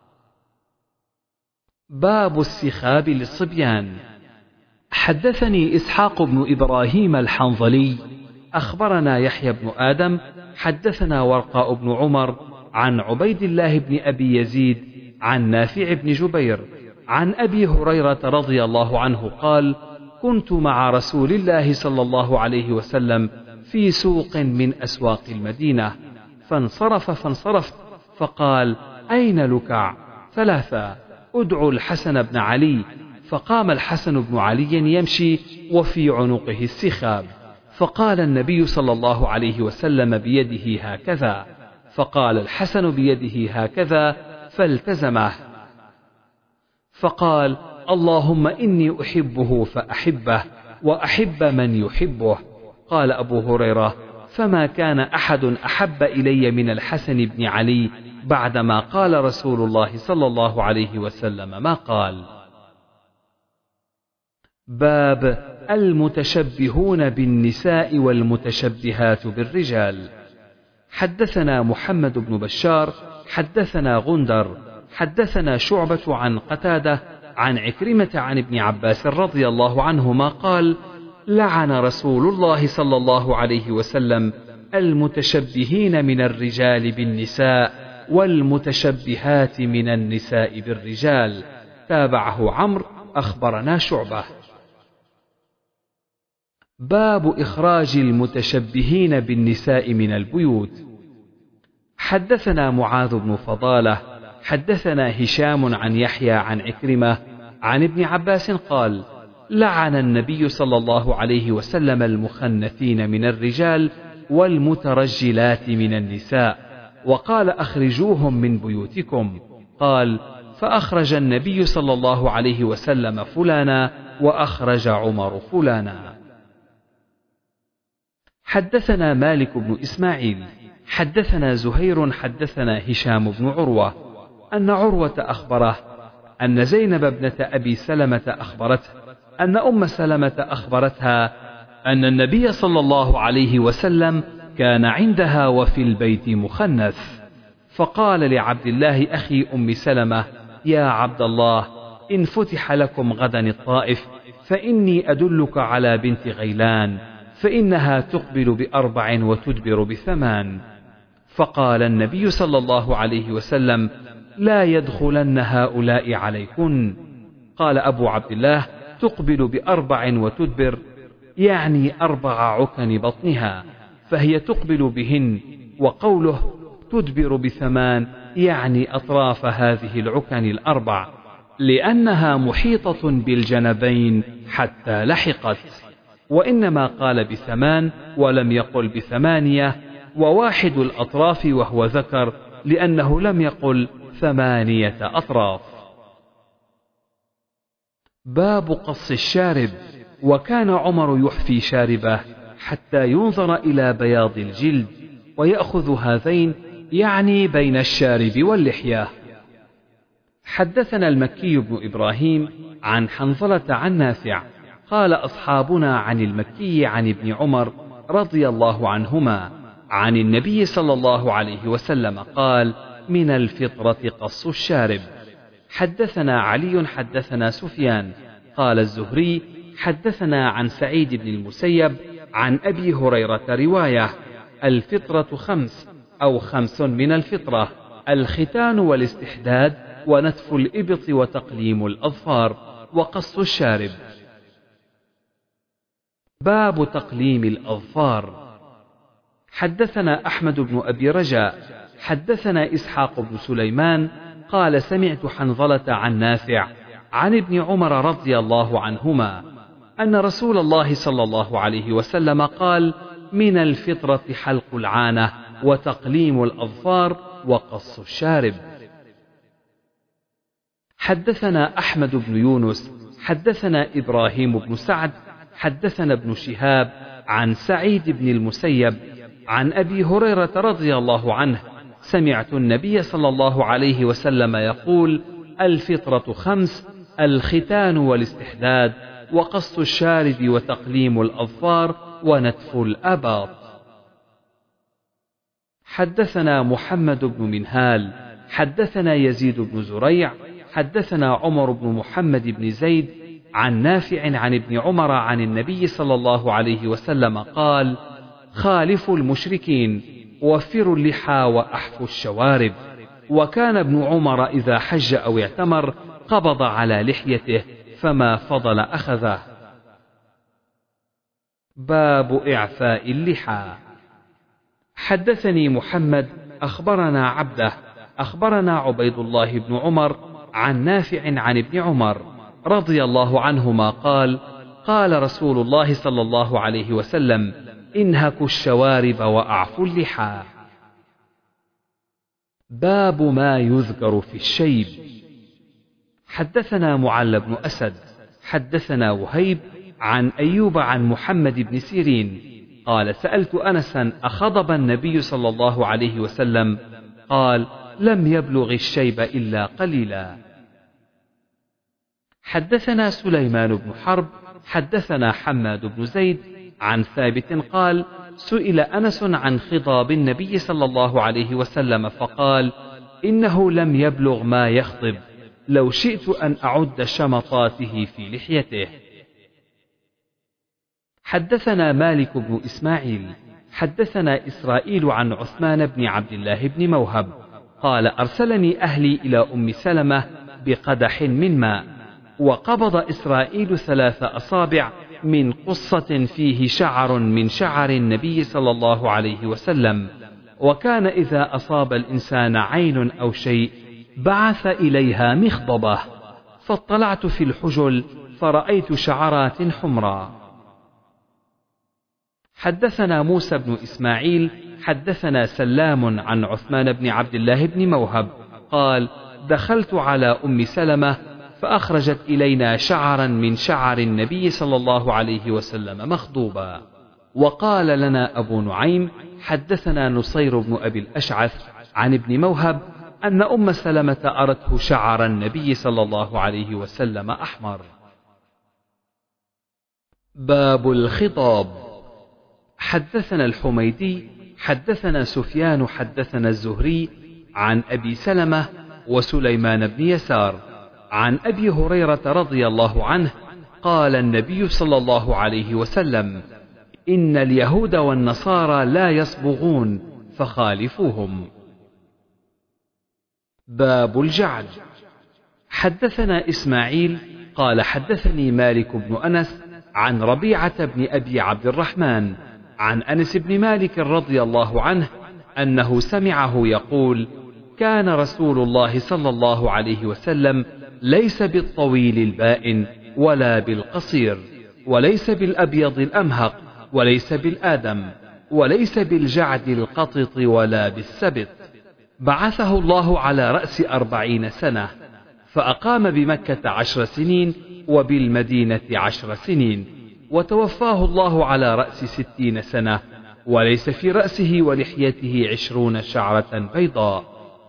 باب السخاب للصبيان. حدثني إسحاق بن إبراهيم الحنظلي أخبرنا يحيى بن آدم حدثنا ورقاء بن عمر عن عبيد الله بن أبي يزيد عن نافع بن جبير عن أبي هريرة رضي الله عنه قال: كنت مع رسول الله صلى الله عليه وسلم في سوق من أسواق المدينة، فانصرف فانصرفت، فقال: أين لكع؟ ثلاثة: ادعوا الحسن بن علي. فقام الحسن بن علي يمشي وفي عنقه السخاب، فقال النبي صلى الله عليه وسلم بيده هكذا، فقال الحسن بيده هكذا، فالتزمه، فقال: اللهم إني أحبه فأحبه وأحب من يحبه. قال أبو هريرة: فما كان أحد أحب إلي من الحسن بن علي بعدما قال رسول الله صلى الله عليه وسلم ما قال. باب المتشبهون بالنساء والمتشبهات بالرجال. حدثنا محمد بن بشار حدثنا غندر حدثنا شعبة عن قتادة عن عكرمة عن ابن عباس رضي الله عنهما قال: لعن رسول الله صلى الله عليه وسلم المتشبهين من الرجال بالنساء والمتشبهات من النساء بالرجال. تابعه عمرو أخبرنا شعبة. باب إخراج المتشبهين بالنساء من البيوت. حدثنا معاذ بن فضالة حدثنا هشام عن يحيى عن عكرمة عن ابن عباس قال: لعن النبي صلى الله عليه وسلم المخنثين من الرجال والمترجلات من النساء، وقال: أخرجوهم من بيوتكم. قال: فأخرج النبي صلى الله عليه وسلم فلانا وأخرج عمر فلانا. حدثنا مالك بن إسماعيل حدثنا زهير حدثنا هشام بن عروة أن عروة أخبره أن زينب ابنة أبي سلمة أخبرته أن أم سلمة أخبرتها أن النبي صلى الله عليه وسلم كان عندها وفي البيت مخنث، فقال لعبد الله أخي أم سلمة: يا عبد الله، إن فتح لكم غدا الطائف فإني أدلك على بنت غيلان، فإنها تقبل بأربع وتدبر بثمان. فقال النبي صلى الله عليه وسلم: لا يدخلن هؤلاء عليكن. قال أبو عبد الله: تقبل بأربع وتدبر يعني أربع عكن بطنها، فهي تقبل بهن، وقوله تدبر بثمان يعني أطراف هذه العكن الأربع، لأنها محيطة بالجنبين حتى لحقت. وإنما قال بثمان ولم يقل بثمانية، وواحد الأطراف وهو ذكر، لأنه لم يقل ثمانية أطراف. باب قص الشارب. وكان عمر يحفي شاربه حتى ينظر إلى بياض الجلد، ويأخذ هذين يعني بين الشارب واللحية. حدثنا المكي بن إبراهيم عن حنظلة عن نافع قال أصحابنا عن المكي عن ابن عمر رضي الله عنهما عن النبي صلى الله عليه وسلم قال: من الفطرة قص الشارب. حدثنا علي حدثنا سفيان قال الزهري حدثنا عن سعيد بن المسيب عن أبي هريرة رواية: الفطرة خمس أو خمس من الفطرة: الختان والاستحداد ونتف الإبط وتقليم الأظفار وقص الشارب. باب تقليم الأظفار. حدثنا أحمد بن أبي رجاء حدثنا إسحاق بن سليمان قال سمعت حنظلة عن نافع عن ابن عمر رضي الله عنهما أن رسول الله صلى الله عليه وسلم قال: من الفطرة حلق العانة وتقليم الأظفار وقص الشارب. حدثنا أحمد بن يونس حدثنا إبراهيم بن سعد حدثنا ابن شهاب عن سعيد بن المسيب عن أبي هريرة رضي الله عنه سمعت النبي صلى الله عليه وسلم يقول: الفطرة خمس: الختان والاستحداد وقص الشارب وتقليم الأظفار ونتف الآباط. حدثنا محمد بن منهال حدثنا يزيد بن زريع حدثنا عمر بن محمد بن زيد عن نافع عن ابن عمر عن النبي صلى الله عليه وسلم قال: خالفوا المشركين وفروا اللحى وأحفوا الشوارب. وكان ابن عمر إذا حج أو اعتمر قبض على لحيته فما فضل أخذه. باب إعفاء اللحى. حدثني محمد أخبرنا عبده أخبرنا عبيد الله بن عمر عن نافع عن ابن عمر رضي الله عنهما قال: قال رسول الله صلى الله عليه وسلم: انهكوا الشوارب وأعفوا اللحى. باب ما يذكر في الشيب. حدثنا معل بن أسد حدثنا وهيب عن أيوب عن محمد بن سيرين قال: سألت أنسا: أخضب النبي صلى الله عليه وسلم؟ قال: لم يبلغ الشيب إلا قليلا. حدثنا سليمان بن حرب حدثنا حماد بن زيد عن ثابت قال: سئل أنس عن خضاب النبي صلى الله عليه وسلم فقال: إنه لم يبلغ ما يخضب، لو شئت أن أعد شمطاته في لحيته. حدثنا مالك بن إسماعيل حدثنا إسرائيل عن عثمان بن عبد الله بن موهب قال: أرسلني أهلي إلى أم سلمة بقدح من ماء، وقبض إسرائيل ثلاث أصابع من قصة فيه شعر من شعر النبي صلى الله عليه وسلم، وكان إذا أصاب الإنسان عين أو شيء بعث إليها مخضبة، فاطلعت في الحجل فرأيت شعرات حمراء. حدثنا موسى بن إسماعيل حدثنا سلام عن عثمان بن عبد الله بن موهب قال: دخلت على أم سلمة فأخرجت إلينا شعرا من شعر النبي صلى الله عليه وسلم مخضوبا. وقال لنا أبو نعيم حدثنا نصير بن أبي الأشعث عن ابن موهب أن أم سلمة أرته شعر النبي صلى الله عليه وسلم أحمر. باب الخطاب. حدثنا الحميدي حدثنا سفيان حدثنا الزهري عن أبي سلمة وسليمان بن يسار عن أبي هريرة رضي الله عنه قال النبي صلى الله عليه وسلم: إن اليهود والنصارى لا يصبغون فخالفوهم. باب الجعد. حدثنا إسماعيل قال: حدثني مالك بن أنس عن ربيعة بن أبي عبد الرحمن عن أنس بن مالك رضي الله عنه أنه سمعه يقول: كان رسول الله صلى الله عليه وسلم ليس بالطويل البائن ولا بالقصير، وليس بالأبيض الأمهق، وليس بالآدم، وليس بالجعد القطط، ولا بالسبط. بعثه الله على رأس أربعين سنة، فأقام بمكة عشر سنين، وبالمدينة عشر سنين، وتوفاه الله على رأس ستين سنة، وليس في رأسه ولحيته عشرون شعرة بيضاء.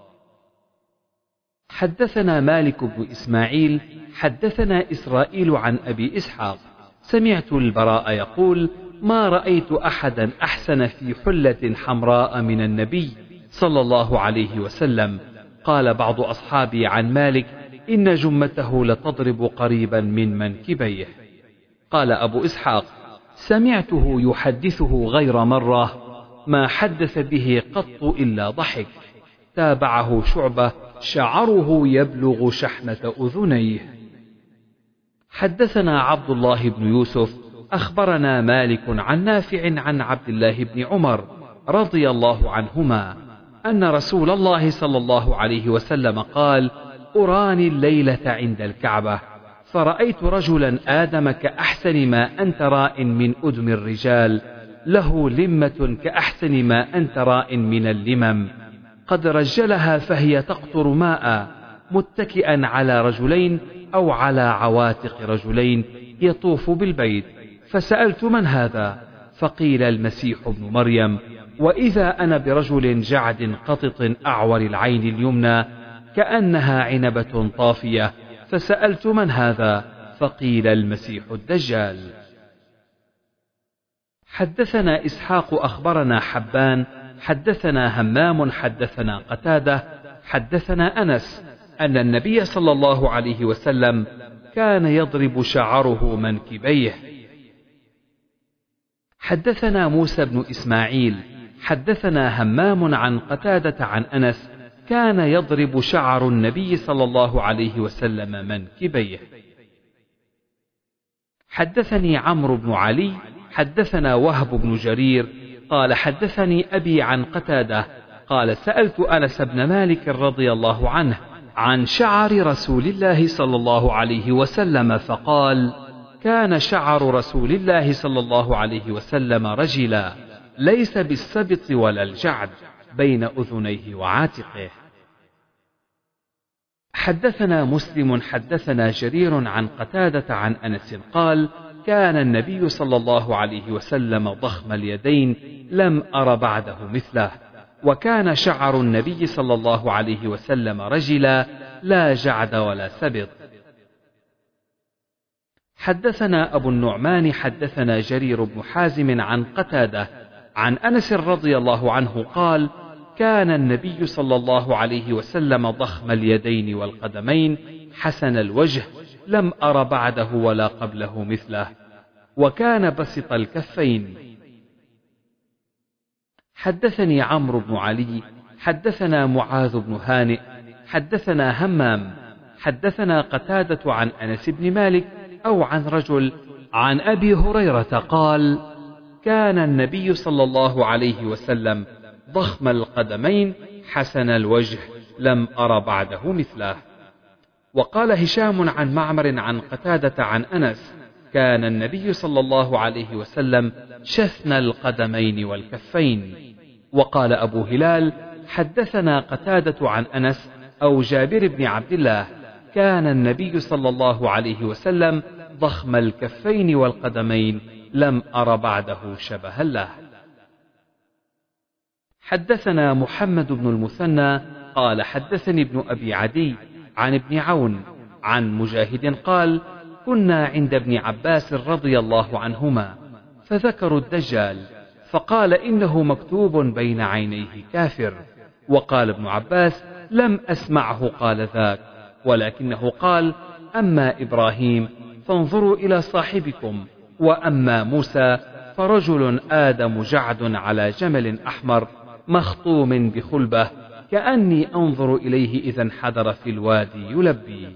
حدثنا مالك بن إسماعيل حدثنا إسرائيل عن أبي إسحاق سمعت البراء يقول: ما رأيت أحدا أحسن في حلة حمراء من النبي صلى الله عليه وسلم. قال بعض أصحابي عن مالك: إن جمته لتضرب قريبا من منكبيه. قال أبو إسحاق: سمعته يحدثه غير مرة، ما حدث به قط إلا ضحك. تابعه شعبة: شعره يبلغ شحمة أذنيه. حدثنا عبد الله بن يوسف أخبرنا مالك عن نافع عن عبد الله بن عمر رضي الله عنهما أن رسول الله صلى الله عليه وسلم قال: أراني الليلة عند الكعبة فرأيت رجلا آدم كأحسن ما أنت راء من أدم الرجال، له لمة كأحسن ما أنت راء من اللمم، قد رجلها فهي تقطر ماء، متكئا على رجلين أو على عواتق رجلين، يطوف بالبيت. فسألت: من هذا؟ فقيل: المسيح ابن مريم. وإذا أنا برجل جعد قطط أعور العين اليمنى كأنها عنبة طافية، فسألت: من هذا؟ فقيل: المسيح الدجال. حدثنا إسحاق أخبرنا حبان حدثنا همام حدثنا قتادة حدثنا أنس أن النبي صلى الله عليه وسلم كان يضرب شعره منكبيه. حدثنا موسى بن إسماعيل حدثنا همام عن قتادة عن أنس كان يضرب شعر النبي صلى الله عليه وسلم منكبيه. حدثني عمرو بن علي حدثنا وهب بن جرير قال: حدثني أبي عن قتادة قال: سألت أنس بن مالك رضي الله عنه عن شعر رسول الله صلى الله عليه وسلم فقال: كان شعر رسول الله صلى الله عليه وسلم رجلا، ليس بالسبط ولا الجعد، بين أذنيه وعاتقه. حدثنا مسلم حدثنا جرير عن قتادة عن أنس قال: كان النبي صلى الله عليه وسلم ضخم اليدين، لم أر بعده مثله، وكان شعر النبي صلى الله عليه وسلم رجلا، لا جعد ولا سبط. حدثنا أبو النعمان حدثنا جرير بن حازم عن قتادة عن أنس رضي الله عنه قال: كان النبي صلى الله عليه وسلم ضخم اليدين والقدمين، حسن الوجه، لم أر بعده ولا قبله مثله، وكان بسط الكفين. حدثني عمرو بن علي حدثنا معاذ بن هانئ حدثنا همام حدثنا قتادة عن أنس بن مالك أو عن رجل عن أبي هريرة قال: كان النبي صلى الله عليه وسلم ضخم القدمين، حسن الوجه، لم أر بعده مثله. وقال هشام عن معمر عن قتادة عن أنس: كان النبي صلى الله عليه وسلم شثن القدمين والكفين. وقال أبو هلال: حدثنا قتادة عن أنس أو جابر بن عبد الله: كان النبي صلى الله عليه وسلم ضخم الكفين والقدمين، لم أر بعده شبها له. حدثنا محمد بن المثنى قال: حدثني ابن أبي عدي عن ابن عون عن مجاهد قال: كنا عند ابن عباس رضي الله عنهما فذكروا الدجال، فقال: إنه مكتوب بين عينيه كافر. وقال ابن عباس: لم أسمعه قال ذاك، ولكنه قال: أما إبراهيم فانظروا إلى صاحبكم، وأما موسى فرجل آدم جعد على جمل أحمر مخطوم بخلبة، كأني أنظر إليه إذا انحدر في الوادي يلبي.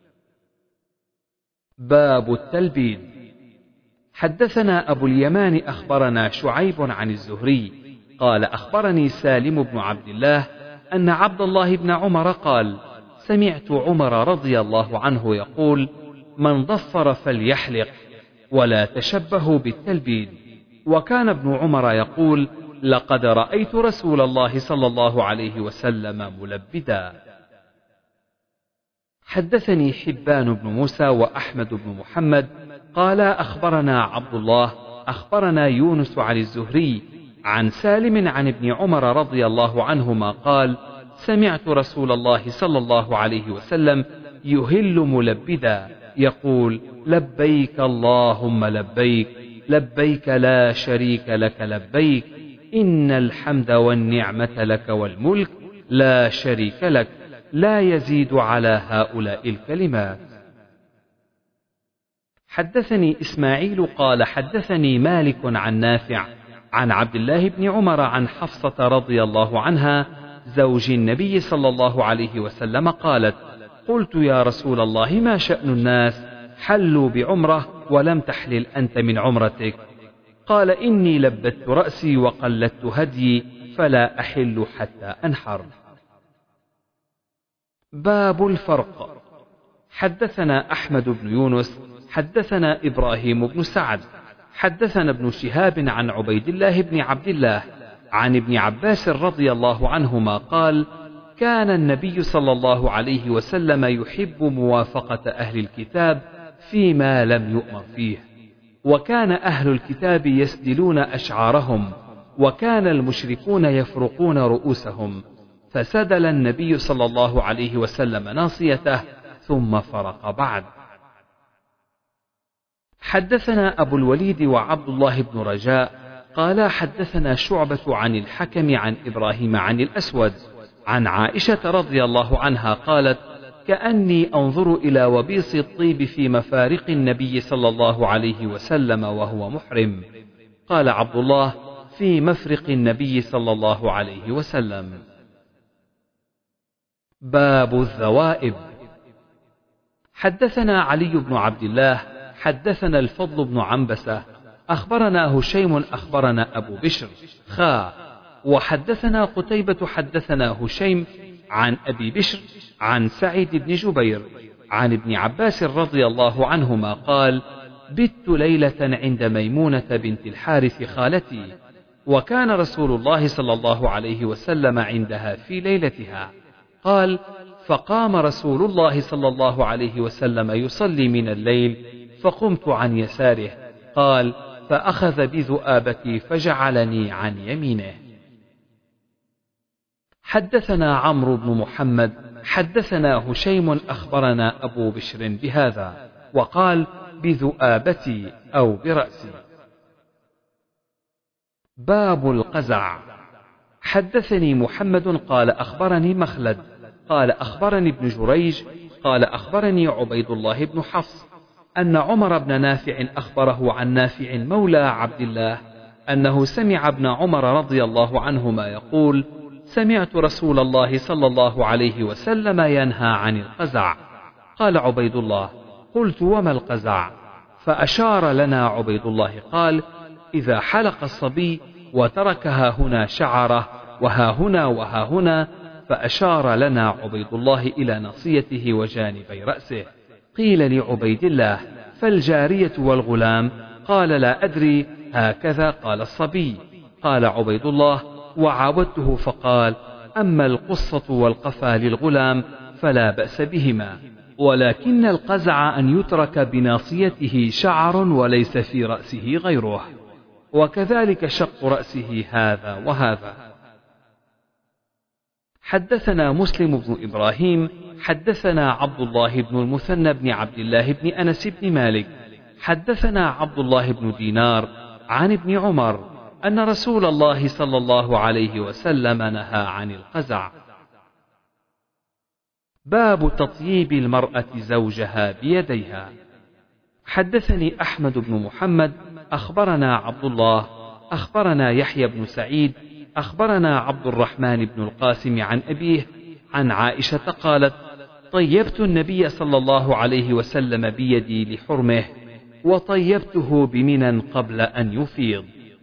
باب التلبيد. حدثنا أبو اليمان أخبرنا شعيب عن الزهري قال: أخبرني سالم بن عبد الله أن عبد الله بن عمر قال: سمعت عمر رضي الله عنه يقول: من ضفر فليحلق، ولا تشبهوا بالتلبيد. وكان ابن عمر يقول: لقد رأيت رسول الله صلى الله عليه وسلم ملبدا. حدثني حبان بن موسى وأحمد بن محمد قال أخبرنا عبد الله أخبرنا يونس عن الزهري عن سالم عن ابن عمر رضي الله عنهما قال سمعت رسول الله صلى الله عليه وسلم يهل ملبدا يقول لبيك اللهم لبيك لبيك لا شريك لك لبيك إن الحمد والنعمة لك والملك لا شريك لك لا يزيد على هؤلاء الكلمات. حدثني إسماعيل قال حدثني مالك عن نافع عن عبد الله بن عمر عن حفصة رضي الله عنها زوج النبي صلى الله عليه وسلم قالت قلت يا رسول الله ما شأن الناس حلوا بعمرة ولم تحلل أنت من عمرتك؟ قال إني لبت رأسي وقلدت هديي فلا أحل حتى أنحر. باب الفرق. حدثنا أحمد بن يونس حدثنا إبراهيم بن سعد حدثنا ابن شهاب عن عبيد الله بن عبد الله عن ابن عباس رضي الله عنهما قال كان النبي صلى الله عليه وسلم يحب موافقة أهل الكتاب فيما لم يؤمر فيه، وكان أهل الكتاب يسدلون أشعارهم، وكان المشركون يفرقون رؤوسهم، فسدل النبي صلى الله عليه وسلم ناصيته ثم فرق بعد. حدثنا أبو الوليد وعبد الله بن رجاء قال حدثنا شعبة عن الحكم عن إبراهيم عن الأسود عن عائشة رضي الله عنها قالت كأني أنظر إلى وبيص الطيب في مفارق النبي صلى الله عليه وسلم وهو محرم. قال عبد الله في مفرق النبي صلى الله عليه وسلم. باب الذوائب. حدثنا علي بن عبد الله حدثنا الفضل بن عنبسة أخبرنا هشيم أخبرنا أبو بشر خا وحدثنا قتيبة حدثنا هشيم عن أبي بشر عن سعيد بن جبير عن ابن عباس رضي الله عنهما قال بت ليلة عند ميمونة بنت الحارث خالتي، وكان رسول الله صلى الله عليه وسلم عندها في ليلتها. قال فقام رسول الله صلى الله عليه وسلم يصلي من الليل فقمت عن يساره. قال فأخذ بذؤابتي فجعلني عن يمينه. حدثنا عمرو بن محمد حدثنا هشيم أخبرنا أبو بشر بهذا وقال بذؤابتي أو برأسي. باب القزع. حدثني محمد قال أخبرني مخلد قال أخبرني ابن جريج قال أخبرني عبيد الله بن حفص أن عمر بن نافع أخبره عن نافع مولى عبد الله أنه سمع ابن عمر رضي الله عنهما يقول سمعت رسول الله صلى الله عليه وسلم ينهى عن القزع. قال عبيد الله قلت وما القزع؟ فأشار لنا عبيد الله قال إذا حلق الصبي وتركها هنا شعره وها هنا وها هنا، فأشار لنا عبيد الله إلى نصيته وجانبي رأسه. قيل لعبيد الله فالجارية والغلام؟ قال لا أدري، هكذا قال الصبي. قال عبيد الله وعاودته فقال أما القصة والقفا للغلام فلا بأس بهما، ولكن القزع أن يترك بناصيته شعر وليس في رأسه غيره، وكذلك شق رأسه هذا وهذا. حدثنا مسلم بن إبراهيم حدثنا عبد الله بن المثنى بن عبد الله بن أنس بن مالك حدثنا عبد الله بن دينار عن ابن عمر أن رسول الله صلى الله عليه وسلم نهى عن القزع. باب تطييب المرأة زوجها بيديها. حدثني أحمد بن محمد أخبرنا عبد الله أخبرنا يحيى بن سعيد أخبرنا عبد الرحمن بن القاسم عن أبيه عن عائشة قالت طيبت النبي صلى الله عليه وسلم بيدي لحرمه، وطيبته بمنى قبل أن يفيض.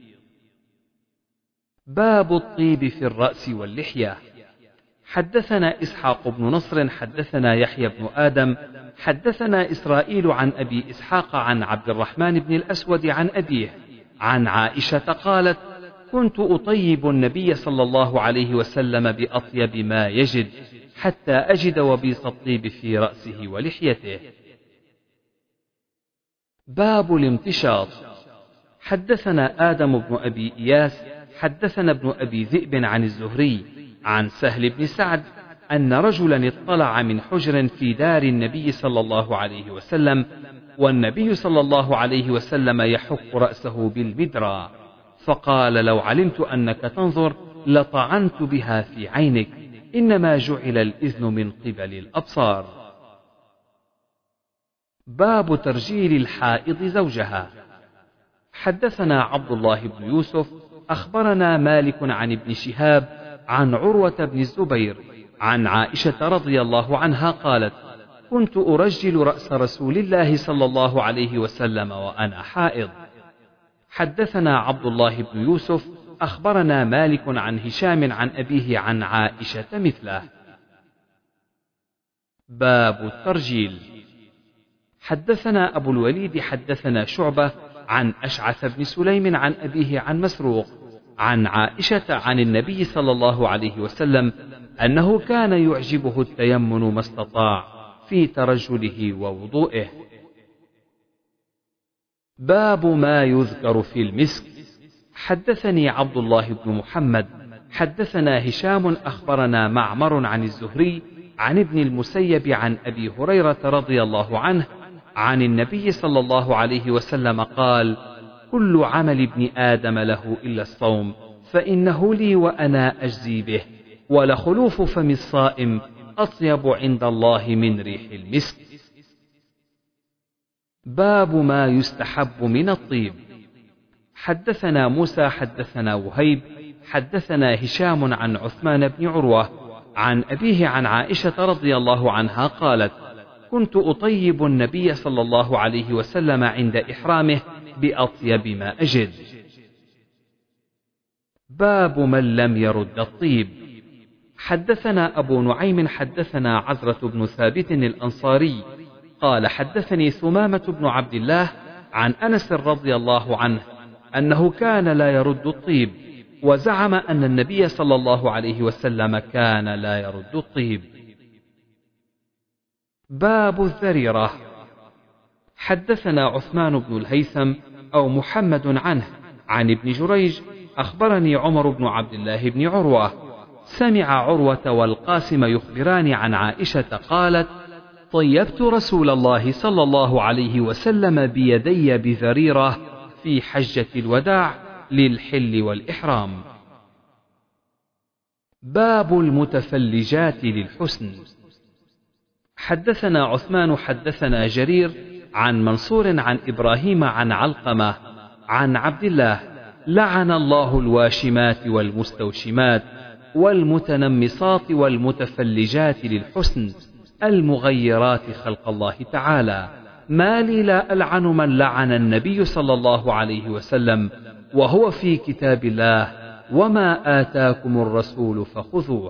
باب الطيب في الرأس واللحية. حدثنا إسحاق بن نصر حدثنا يحيى بن آدم حدثنا إسرائيل عن أبي إسحاق عن عبد الرحمن بن الأسود عن أبيه عن عائشة قالت كنت أطيب النبي صلى الله عليه وسلم بأطيب ما يجد حتى أجد وبيص الطيب في رأسه ولحيته. باب الامتشاط. حدثنا آدم بن أبي إياس حدثنا ابن أبي ذئب عن الزهري عن سهل بن سعد أن رجلا اطلع من حجر في دار النبي صلى الله عليه وسلم، والنبي صلى الله عليه وسلم يحك رأسه بالمدرى، فقال: لو علمت أنك تنظر لطعنت بها في عينك، إنما جعل الإذن من قبل الأبصار. باب ترجيل الحائض زوجها. حدثنا عبد الله بن يوسف أخبرنا مالك عن ابن شهاب عن عروة بن الزبير عن عائشة رضي الله عنها قالت: كنت أرجل رأس رسول الله صلى الله عليه وسلم وأنا حائض. حدثنا عبد الله بن يوسف أخبرنا مالك عن هشام عن أبيه عن عائشة مثله. باب الترجيل. حدثنا أبو الوليد حدثنا شعبة عن أشعث بن سليم عن أبيه عن مسروق عن عائشة عن النبي صلى الله عليه وسلم أنه كان يعجبه التيمن ما استطاع في ترجله ووضوئه. باب ما يذكر في المسك. حدثني عبد الله بن محمد حدثنا هشام أخبرنا معمر عن الزهري عن ابن المسيب عن أبي هريرة رضي الله عنه عن النبي صلى الله عليه وسلم قال: كل عمل ابن آدم له إلا الصوم فإنه لي وأنا أجزي به، ولخلوف فم الصائم أطيب عند الله من ريح المسك. باب ما يستحب من الطيب. حدثنا موسى حدثنا وهيب حدثنا هشام عن عثمان بن عروة عن أبيه عن عائشة رضي الله عنها قالت: كنت أطيب النبي صلى الله عليه وسلم عند إحرامه بأطيب ما أجد. باب من لم يرد الطيب. حدثنا أبو نعيم حدثنا عزرة بن ثابت الأنصاري قال: حدثني ثمامة بن عبد الله عن أنس رضي الله عنه أنه كان لا يرد الطيب، وزعم أن النبي صلى الله عليه وسلم كان لا يرد الطيب. باب الذريرة. حدثنا عثمان بن الهيثم أو محمد عنه عن ابن جريج أخبرني عمر بن عبد الله بن عروة سمع عروة والقاسم يخبران عن عائشة قالت: طيبت رسول الله صلى الله عليه وسلم بيدي بذريرة في حجة الوداع للحل والإحرام. باب المتفلجات للحسن. حدثنا عثمان حدثنا جرير عن منصور عن إبراهيم عن علقمة عن عبد الله: لعن الله الواشمات والمستوشمات والمتنمصات والمتفلجات للحسن المغيرات خلق الله تعالى، ما لي لا ألعن من لعن النبي صلى الله عليه وسلم وهو في كتاب الله: وما آتاكم الرسول فخذوه.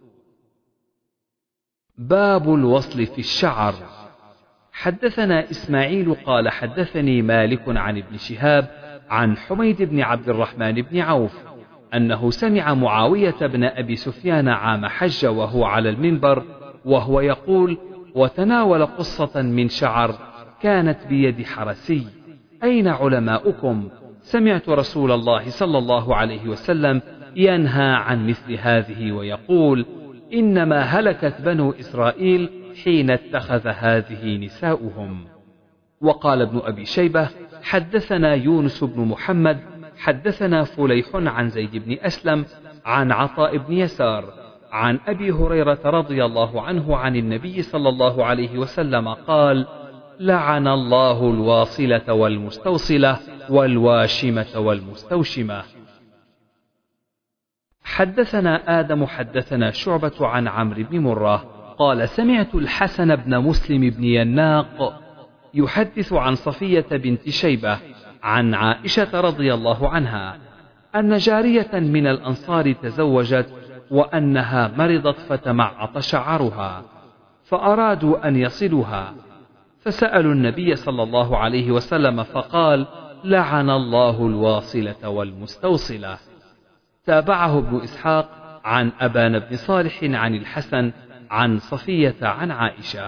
باب الوصل في الشعر. حدثنا إسماعيل قال: حدثني مالك عن ابن شهاب عن حميد بن عبد الرحمن بن عوف أنه سمع معاوية بن أبي سفيان عام حج وهو على المنبر وهو يقول: وتناول قصة من شعر كانت بيد حرسي: أين علماؤكم؟ سمعت رسول الله صلى الله عليه وسلم ينهى عن مثل هذه ويقول: إنما هلكت بنو إسرائيل حين اتخذ هذه نساؤهم. وقال ابن أبي شيبة: حدثنا يونس بن محمد حدثنا فليح عن زيد بن أسلم عن عطاء بن يسار عن أبي هريرة رضي الله عنه عن النبي صلى الله عليه وسلم قال: لعن الله الواصلة والمستوصلة والواشمة والمستوشمة. حدثنا آدم حدثنا شعبة عن عمرو بن مرة قال: سمعت الحسن بن مسلم بن يناق يحدث عن صفية بنت شيبة عن عائشة رضي الله عنها أن جارية من الأنصار تزوجت وأنها مرضت فتمعط شعرها، فأرادوا أن يصلوها، فسألوا النبي صلى الله عليه وسلم فقال: لعن الله الواصلة والمستوصلة. تابعه ابن إسحاق عن أبان بن صالح عن الحسن عن صفية عن عائشة.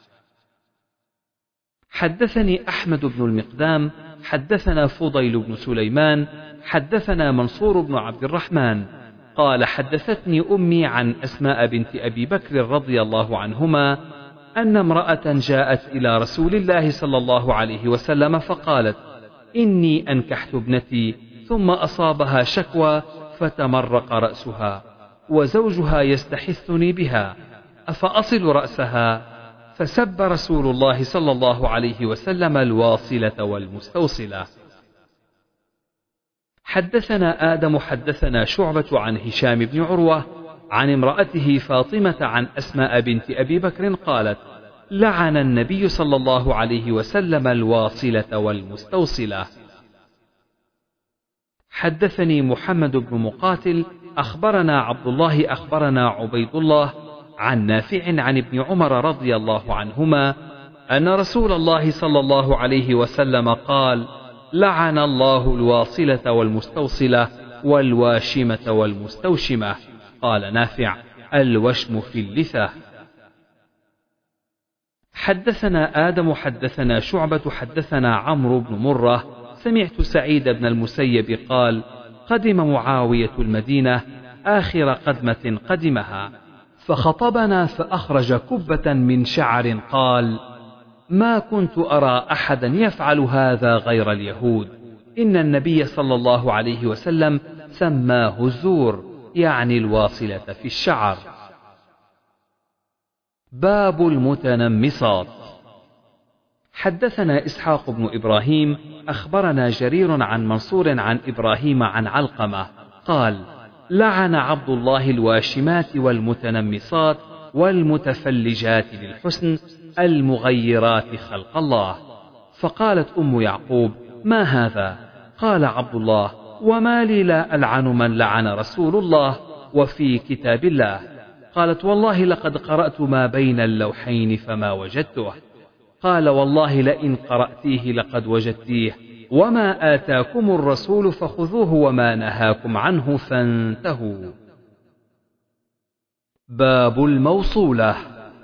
حدثني أحمد بن المقدام حدثنا فضيل بن سليمان حدثنا منصور بن عبد الرحمن قال حدثتني أمي عن أسماء بنت أبي بكر رضي الله عنهما أن امرأة جاءت إلى رسول الله صلى الله عليه وسلم فقالت: إني أنكحت ابنتي ثم أصابها شكوى فتمرق رأسها وزوجها يستحثني بها، أفأصل رأسها؟ فسب رسول الله صلى الله عليه وسلم الواصلة والمستوصلة. حدثنا آدم حدثنا شعبة عن هشام بن عروة عن امرأته فاطمة عن أسماء بنت أبي بكر قالت: لعن النبي صلى الله عليه وسلم الواصلة والمستوصلة. حدثني محمد بن مقاتل أخبرنا عبد الله أخبرنا عبيد الله عن نافع عن ابن عمر رضي الله عنهما أن رسول الله صلى الله عليه وسلم قال: لعن الله الواصلة والمستوصلة والواشمة والمستوشمة. قال نافع: الوشم في اللثة. حدثنا آدم حدثنا شعبة حدثنا عمرو بن مرة سمعت سعيد بن المسيب قال: قدم معاوية المدينة آخر قدمة قدمها فخطبنا فأخرج كبة من شعر قال: ما كنت أرى أحدا يفعل هذا غير اليهود، إن النبي صلى الله عليه وسلم سماه الزور، يعني الواصلة في الشعر. باب المتنمصات. حدثنا إسحاق بن إبراهيم أخبرنا جرير عن منصور عن إبراهيم عن علقمة قال: لعن عبد الله الواشمات والمتنمصات والمتفلجات للحسن المغيرات خلق الله. فقالت أم يعقوب: ما هذا؟ قال عبد الله: وما لي لا ألعن من لعن رسول الله وفي كتاب الله. قالت: والله لقد قرأت ما بين اللوحين فما وجدته. قال: والله لئن قرأتيه لقد وجدتيه، وما آتاكم الرسول فخذوه وما نهاكم عنه فانتهوا. باب الموصولة.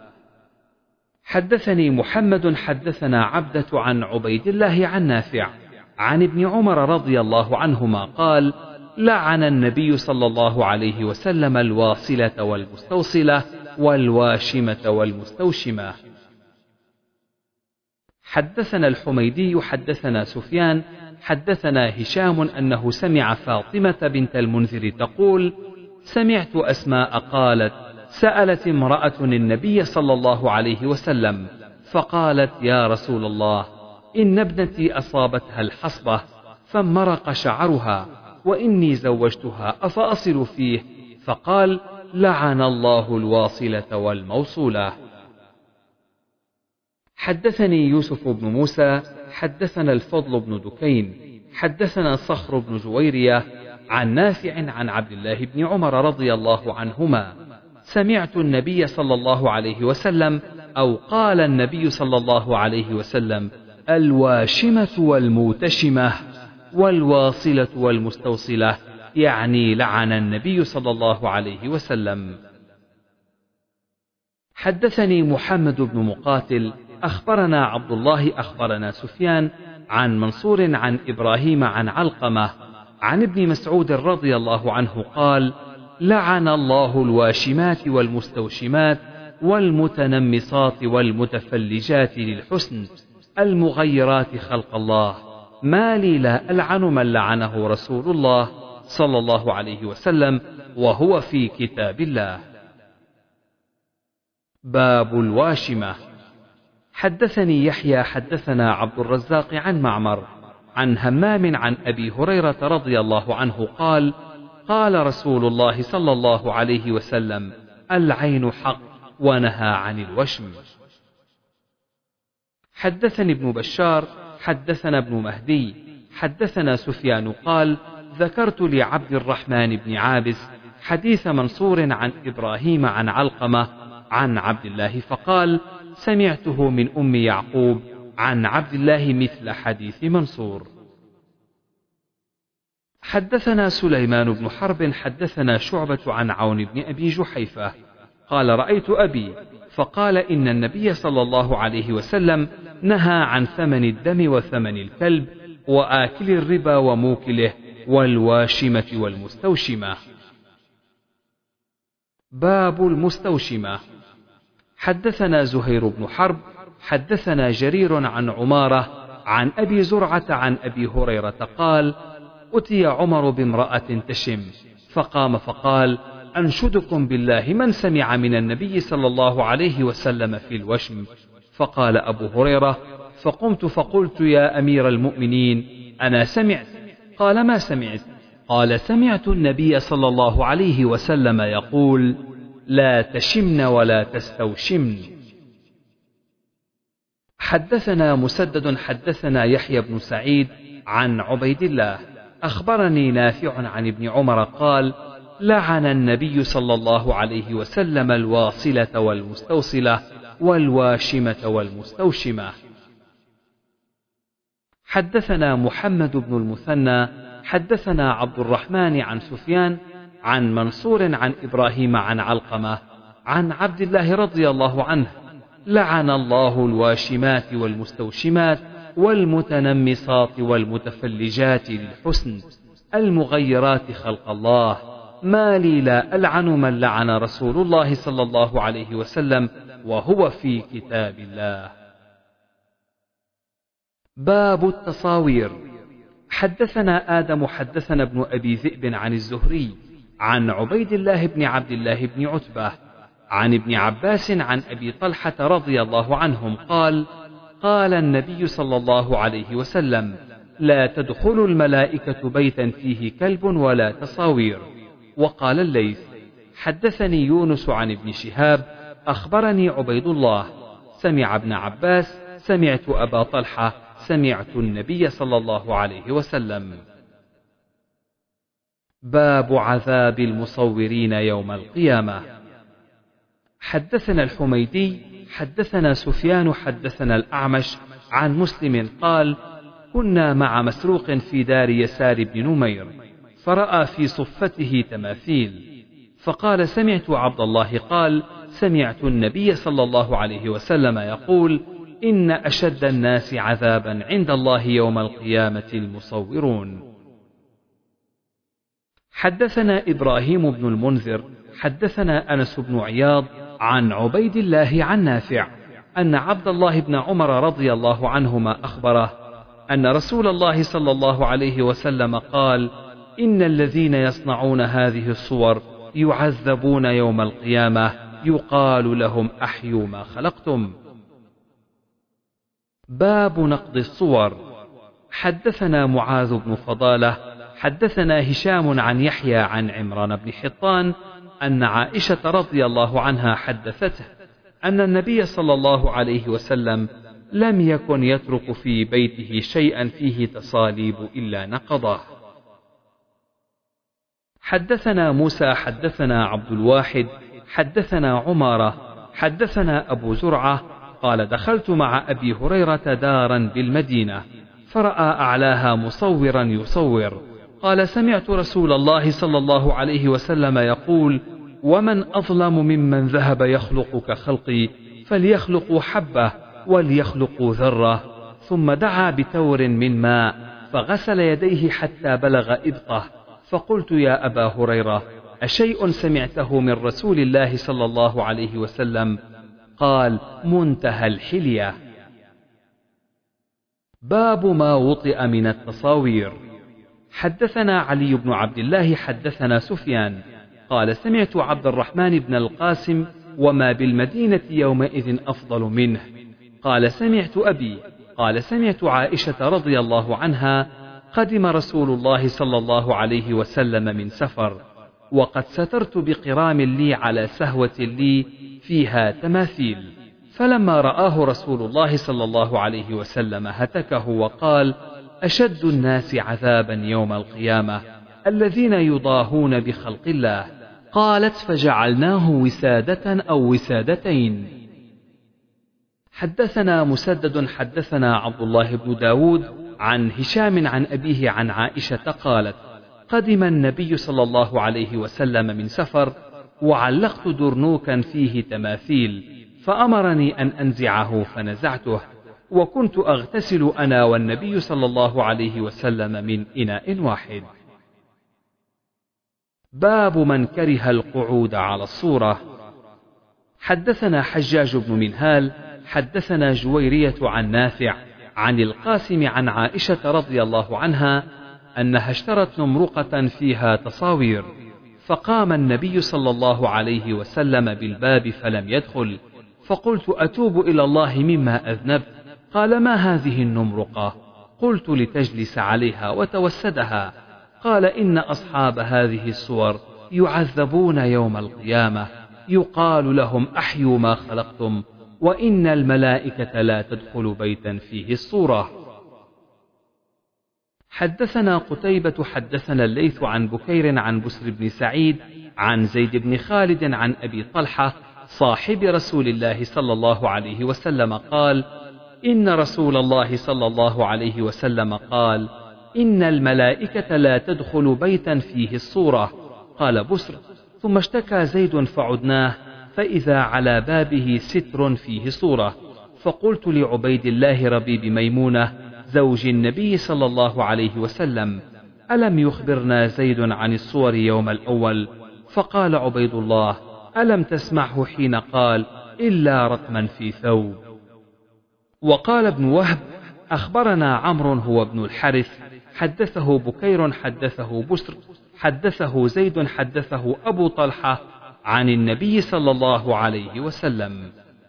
حدثني محمد حدثنا عبدة عن عبيد الله عن نافع عن ابن عمر رضي الله عنهما قال: لعن النبي صلى الله عليه وسلم الواصلة والمستوصلة والواشمة والمستوشمة. حدثنا الحميدي حدثنا سفيان حدثنا هشام أنه سمع فاطمة بنت المنذر تقول: سمعت أسماء قالت: سألت امرأة النبي صلى الله عليه وسلم فقالت: يا رسول الله، إن ابنتي أصابتها الحصبة فامرق شعرها وإني زوجتها أفأصل فيه؟ فقال: لعن الله الواصلة والموصولة. حدثني يوسف بن موسى حدثنا الفضل بن دكين حدثنا صخر بن جويرية عن نافع عن عبد الله بن عمر رضي الله عنهما: سمعت النبي صلى الله عليه وسلم أو قال النبي صلى الله عليه وسلم: الواشمة والموتشمة والواصلة والمستوصلة، يعني لعن النبي صلى الله عليه وسلم. حدثني محمد بن مقاتل أخبرنا عبد الله أخبرنا سفيان عن منصور عن إبراهيم عن علقمة عن ابن مسعود رضي الله عنه قال: لعن الله الواشمات والمستوشمات والمتنمصات والمتفلجات للحسن المغيرات خلق الله، ما لي لا ألعن من لعنه رسول الله صلى الله عليه وسلم وهو في كتاب الله. باب الواشمة. حدثني يحيى حدثنا عبد الرزاق عن معمر عن همام عن أبي هريرة رضي الله عنه قال: قال رسول الله صلى الله عليه وسلم: العين حق، ونهى عن الوشم. حدثني ابن بشار حدثنا ابن مهدي حدثنا سفيان قال: ذكرت لعبد الرحمن بن عابس حديث منصور عن إبراهيم عن علقمة عن عبد الله فقال: سمعته من أم يعقوب عن عبد الله مثل حديث منصور. حدثنا سليمان بن حرب حدثنا شعبة عن عون بن أبي جحيفة قال رأيت أبي فقال إن النبي صلى الله عليه وسلم نهى عن ثمن الدم وثمن الكلب وآكل الربا وموكله والواشمة والمستوشمة. باب المستوشمة. حدثنا زهير بن حرب حدثنا جرير عن عمارة عن أبي زرعة عن أبي هريرة قال أتي عمر بامرأة تشم فقام فقال أنشدكم بالله من سمع من النبي صلى الله عليه وسلم في الوشم. فقال أبو هريرة فقمت فقلت يا أمير المؤمنين أنا سمعت. قال ما سمعت؟ قال سمعت النبي صلى الله عليه وسلم يقول لا تشمن ولا تستوشمن. حدثنا مسدد حدثنا يحيى بن سعيد عن عبيد الله أخبرني نافع عن ابن عمر قال لعن النبي صلى الله عليه وسلم الواصلة والمستوصلة والواشمة والمستوشمة. حدثنا محمد بن المثنى حدثنا عبد الرحمن عن سفيان عن منصور عن إبراهيم عن علقمة عن عبد الله رضي الله عنه لعن الله الواشمات والمستوشمات والمتنمصات والمتفلجات للحسن المغيرات خلق الله ما لي لا ألعن من لعن رسول الله صلى الله عليه وسلم وهو في كتاب الله. باب التصاوير. حدثنا آدم حدثنا ابن أبي ذئب عن الزهري عن عبيد الله بن عبد الله بن عتبة عن ابن عباس عن أبي طلحة رضي الله عنهم قال قال النبي صلى الله عليه وسلم لا تدخل الملائكة بيتا فيه كلب ولا تصاوير. وقال الليث حدثني يونس عن ابن شهاب أخبرني عبيد الله سمع ابن عباس سمعت أبا طلحة سمعت النبي صلى الله عليه وسلم. باب عذاب المصورين يوم القيامة. حدثنا الحميدي حدثنا سفيان حدثنا الأعمش عن مسلم قال كنا مع مسروق في دار يسار بن نمير فرأى في صفته تماثيل فقال سمعت عبد الله قال سمعت النبي صلى الله عليه وسلم يقول إن أشد الناس عذابا عند الله يوم القيامة المصورون. حدثنا إبراهيم بن المنذر حدثنا أنس بن عياض عن عبيد الله عن نافع أن عبد الله بن عمر رضي الله عنهما أخبره أن رسول الله صلى الله عليه وسلم قال إن الذين يصنعون هذه الصور يعذبون يوم القيامة يقال لهم أحيوا ما خلقتم. باب نقض الصور. حدثنا معاذ بن فضالة حدثنا هشام عن يحيى عن عمران بن حطان أن عائشة رضي الله عنها حدثته أن النبي صلى الله عليه وسلم لم يكن يترك في بيته شيئا فيه تصاليب إلا نقضه. حدثنا موسى حدثنا عبد الواحد حدثنا عمارة حدثنا أبو زرعة قال دخلت مع أبي هريرة دارا بالمدينة فرأى أعلاها مصورا يصور قال سمعت رسول الله صلى الله عليه وسلم يقول ومن أظلم ممن ذهب يخلق كخلقي فليخلقوا حبة وليخلقوا ذرة. ثم دعا بتور من ماء فغسل يديه حتى بلغ إبطه فقلت يا أبا هريرة أشيء سمعته من رسول الله صلى الله عليه وسلم؟ قال منتهى الحلية. باب ما وطئ من التصاوير. حدثنا علي بن عبد الله حدثنا سفيان قال سمعت عبد الرحمن بن القاسم وما بالمدينة يومئذ أفضل منه قال سمعت أبي قال سمعت عائشة رضي الله عنها قدم رسول الله صلى الله عليه وسلم من سفر وقد سترت بقرام لي على سهوة لي فيها تماثيل فلما رآه رسول الله صلى الله عليه وسلم هتكه وقال أشد الناس عذابا يوم القيامة الذين يضاهون بخلق الله. قالت فجعلناه وسادة أو وسادتين. حدثنا مسدد حدثنا عبد الله بن داود عن هشام عن أبيه عن عائشة قالت قدم النبي صلى الله عليه وسلم من سفر، وعلقت درنوكا فيه تماثيل، فأمرني أن أنزعه فنزعته، وكنت أغتسل أنا والنبي صلى الله عليه وسلم من إناء واحد. باب من كره القعود على الصورة. حدثنا حجاج بن منهال حدثنا جويرية عن نافع عن القاسم عن عائشة رضي الله عنها أنها اشترت نمرقة فيها تصاوير، فقام النبي صلى الله عليه وسلم بالباب فلم يدخل، فقلت أتوب إلى الله مما أذنبت. قال ما هذه النمرقة؟ قلت لتجلس عليها وتوسدها. قال إن أصحاب هذه الصور يعذبون يوم القيامة، يقال لهم أحيوا ما خلقتم، وإن الملائكة لا تدخل بيتا فيه الصورة. حدثنا قتيبة حدثنا الليث عن بكير عن بسر بن سعيد عن زيد بن خالد عن أبي طلحة صاحب رسول الله صلى الله عليه وسلم قال إن رسول الله صلى الله عليه وسلم قال إن الملائكة لا تدخل بيتا فيه الصورة. قال بسر ثم اشتكى زيد فعدناه، فإذا على بابه ستر فيه صورة، فقلت لعبيد الله ربيب ميمونة زوج النبي صلى الله عليه وسلم ألم يخبرنا زيد عن الصور يوم الأول؟ فقال عبيد الله ألم تسمعه حين قال إلا رتما في ثوب. وقال ابن وهب أخبرنا عمرو هو ابن الحارث حدثه بكير حدثه بسر حدثه زيد حدثه أبو طلحة عن النبي صلى الله عليه وسلم.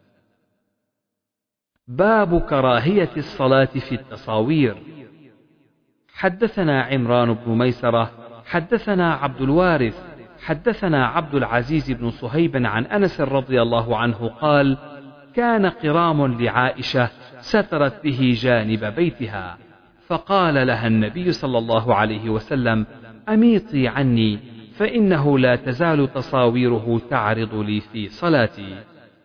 باب كراهية الصلاة في التصاوير. حدثنا عمران بن ميسرة حدثنا عبد الوارث حدثنا عبد العزيز بن صهيب عن أنس رضي الله عنه قال كان قرام لعائشة سترت به جانب بيتها، فقال لها النبي صلى الله عليه وسلم أميطي عني، فإنه لا تزال تصاويره تعرض لي في صلاتي.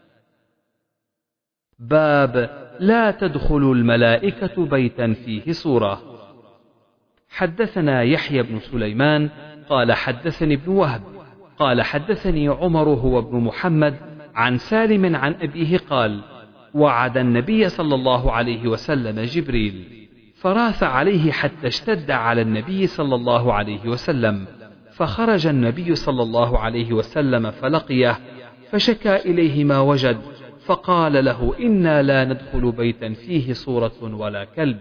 باب لا تدخل الملائكة بيتا فيه صورة. حدثنا يحيى بن سليمان قال حدثني ابن وهب قال حدثني عمر هو ابن محمد عن سالم عن أبيه قال وعد النبي صلى الله عليه وسلم جبريل، فراث عليه حتى اشتد على النبي صلى الله عليه وسلم، فخرج النبي صلى الله عليه وسلم فلقيه، فشكى إليه ما وجد، فقال له إنا لا ندخل بيتا فيه صورة ولا كلب.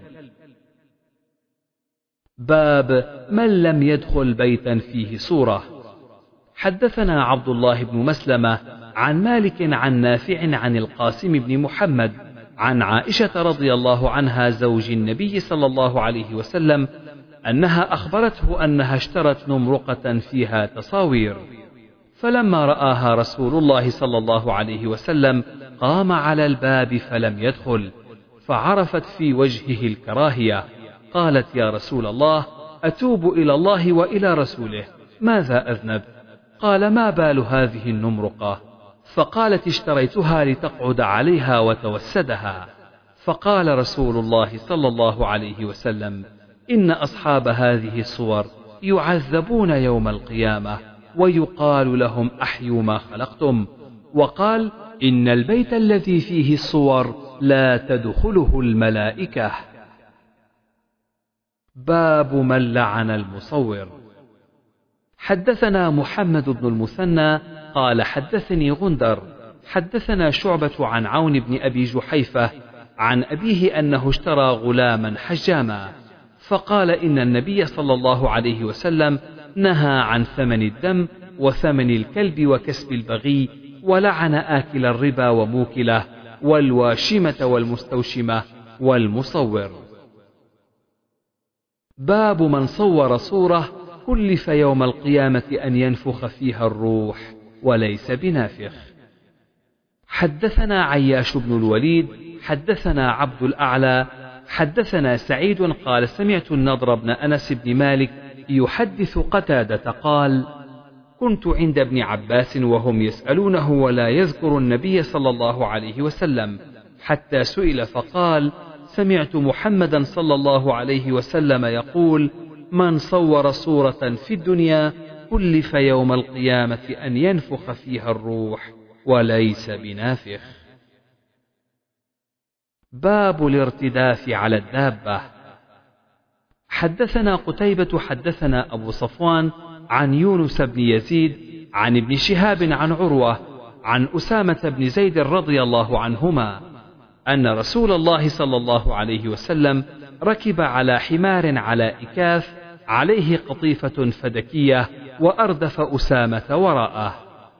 باب من لم يدخل بيتا فيه صورة. حدثنا عبد الله بن مسلمة عن مالك عن نافع عن القاسم بن محمد عن عائشة رضي الله عنها زوج النبي صلى الله عليه وسلم أنها أخبرته أنها اشترت نمرقة فيها تصاوير، فلما رآها رسول الله صلى الله عليه وسلم قام على الباب فلم يدخل، فعرفت في وجهه الكراهية، قالت يا رسول الله أتوب إلى الله وإلى رسوله، ماذا أذنب؟ قال ما بال هذه النمرقة؟ فقالت اشتريتها لتقعد عليها وتوسدها. فقال رسول الله صلى الله عليه وسلم إن أصحاب هذه الصور يعذبون يوم القيامة، ويقال لهم أحيوا ما خلقتم، وقال إن البيت الذي فيه الصور لا تدخله الملائكة. باب من لعن المصور. حدثنا محمد بن المثنى قال حدثني غندر حدثنا شعبة عن عون بن أبي جحيفة عن أبيه أنه اشترى غلاما حجاما، فقال إن النبي صلى الله عليه وسلم نهى عن ثمن الدم وثمن الكلب وكسب البغي، ولعن آكل الربا وموكله والواشمة والمستوشمة والمصور. باب من صور صورة كلف يوم القيامة أن ينفخ فيها الروح وليس بنافخ. حدثنا عياش بن الوليد حدثنا عبد الأعلى حدثنا سعيد قال سمعت النضر بن أنس بن مالك يحدث قتادة قال كنت عند ابن عباس وهم يسألونه ولا يذكر النبي صلى الله عليه وسلم، حتى سئل فقال سمعت محمدا صلى الله عليه وسلم يقول من صور صورة في الدنيا كلف يوم القيامة أن ينفخ فيها الروح وليس بنافخ. باب الارتداف على الدابة. حدثنا قتيبة حدثنا أبو صفوان عن يونس بن يزيد عن ابن شهاب عن عروة عن أسامة بن زيد رضي الله عنهما أن رسول الله صلى الله عليه وسلم ركب على حمار على إكاف عليه قطيفة فدكية وأردف أسامة وراءه.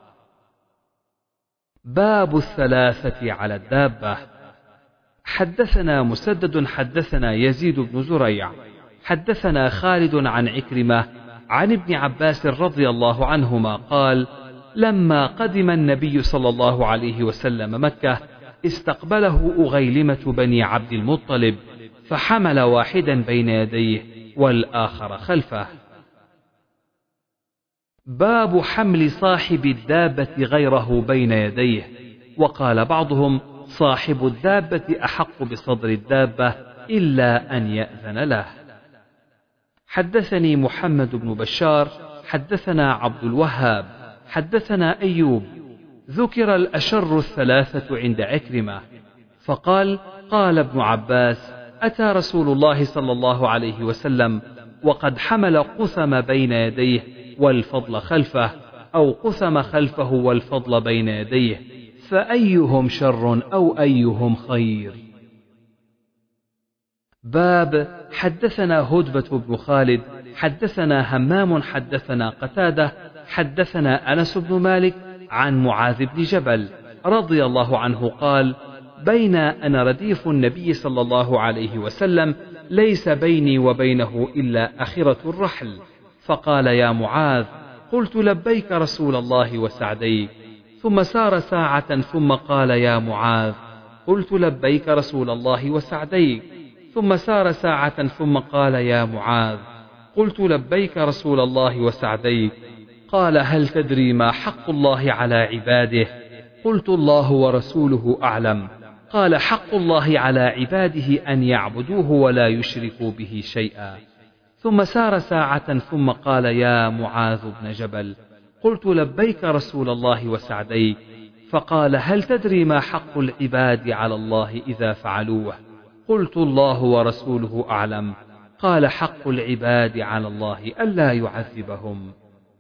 باب الثلاثة على الدابة. حدثنا مسدد حدثنا يزيد بن زريع حدثنا خالد عن عكرمة عن ابن عباس رضي الله عنهما قال: لما قدم النبي صلى الله عليه وسلم مكة استقبله أغيلمة بني عبد المطلب فحمل واحدا بين يديه والآخر خلفه. باب حمل صاحب الدابة غيره بين يديه. وقال بعضهم: صاحب الدابة أحق بصدر الدابة إلا أن يأذن له. حدثني محمد بن بشار حدثنا عبد الوهاب حدثنا أيوب ذكر الأشر الثلاثة عند عكرمة فقال: قال ابن عباس: أتى رسول الله صلى الله عليه وسلم وقد حمل قثم بين يديه والفضل خلفه، أو قثم خلفه والفضل بين يديه، فأيهم شر أو أيهم خير؟ باب حدثنا هدبة بن خالد حدثنا همام حدثنا قتادة حدثنا أنس بن مالك عن معاذ بن جبل رضي الله عنه قال: بين أنا رديف النبي صلى الله عليه وسلم ليس بيني وبينه إلا أخرة الرحل، فقال: يا معاذ. قلت: لبيك رسول الله وسعديك. ثم سار ساعة ثم قال: يا معاذ. قلت: لبيك رسول الله وسعديك. ثم سار ساعة ثم قال: يا معاذ. قلت: لبيك رسول الله وسعديك. قال: هل تدري ما حق الله على عباده؟ قلت: الله ورسوله أعلم. قال: حق الله على عباده أن يعبدوه ولا يشركوا به شيئا. ثم سار ساعة ثم قال: يا معاذ بن جبل. قلت: لبيك رسول الله وسعديك. فقال: هل تدري ما حق العباد على الله إذا فعلوه؟ قلت: الله ورسوله أعلم. قال: حق العباد على الله ألا يعذبهم.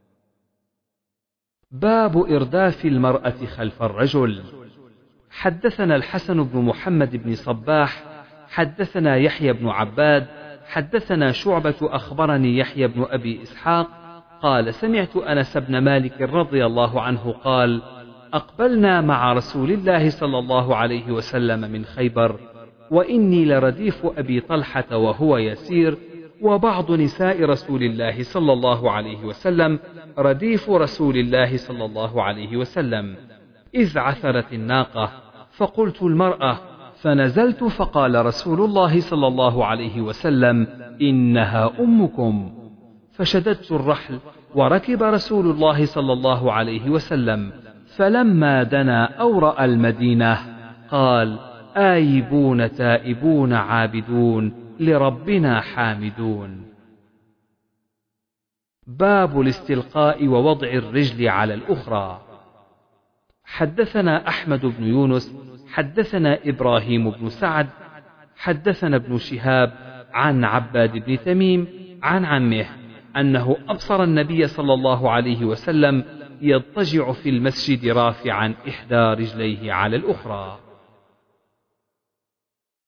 باب إرداف المرأة خلف الرجل. حدثنا الحسن بن محمد بن صباح حدثنا يحيى بن عباد حدثنا شعبة أخبرني يحيى بن أبي إسحاق قال: سمعت أنس بن مالك رضي الله عنه قال: أقبلنا مع رسول الله صلى الله عليه وسلم من خيبر، وإني لرديف أبي طلحة وهو يسير، وبعض نساء رسول الله صلى الله عليه وسلم رديف رسول الله صلى الله عليه وسلم، إذ عثرت الناقة، فقلت: المرأة، فنزلت فقال رسول الله صلى الله عليه وسلم: إنها أمكم. فشددت الرحل وركب رسول الله صلى الله عليه وسلم، فلما دنا أو رأى المدينة قال: آيبون تائبون عابدون لربنا حامدون. باب الاستلقاء ووضع الرجل على الأخرى. حدثنا أحمد بن يونس حدثنا إبراهيم بن سعد حدثنا ابن شهاب عن عباد بن تميم عن عمه أنه أبصر النبي صلى الله عليه وسلم يضطجع في المسجد رافعا إحدى رجليه على الأخرى.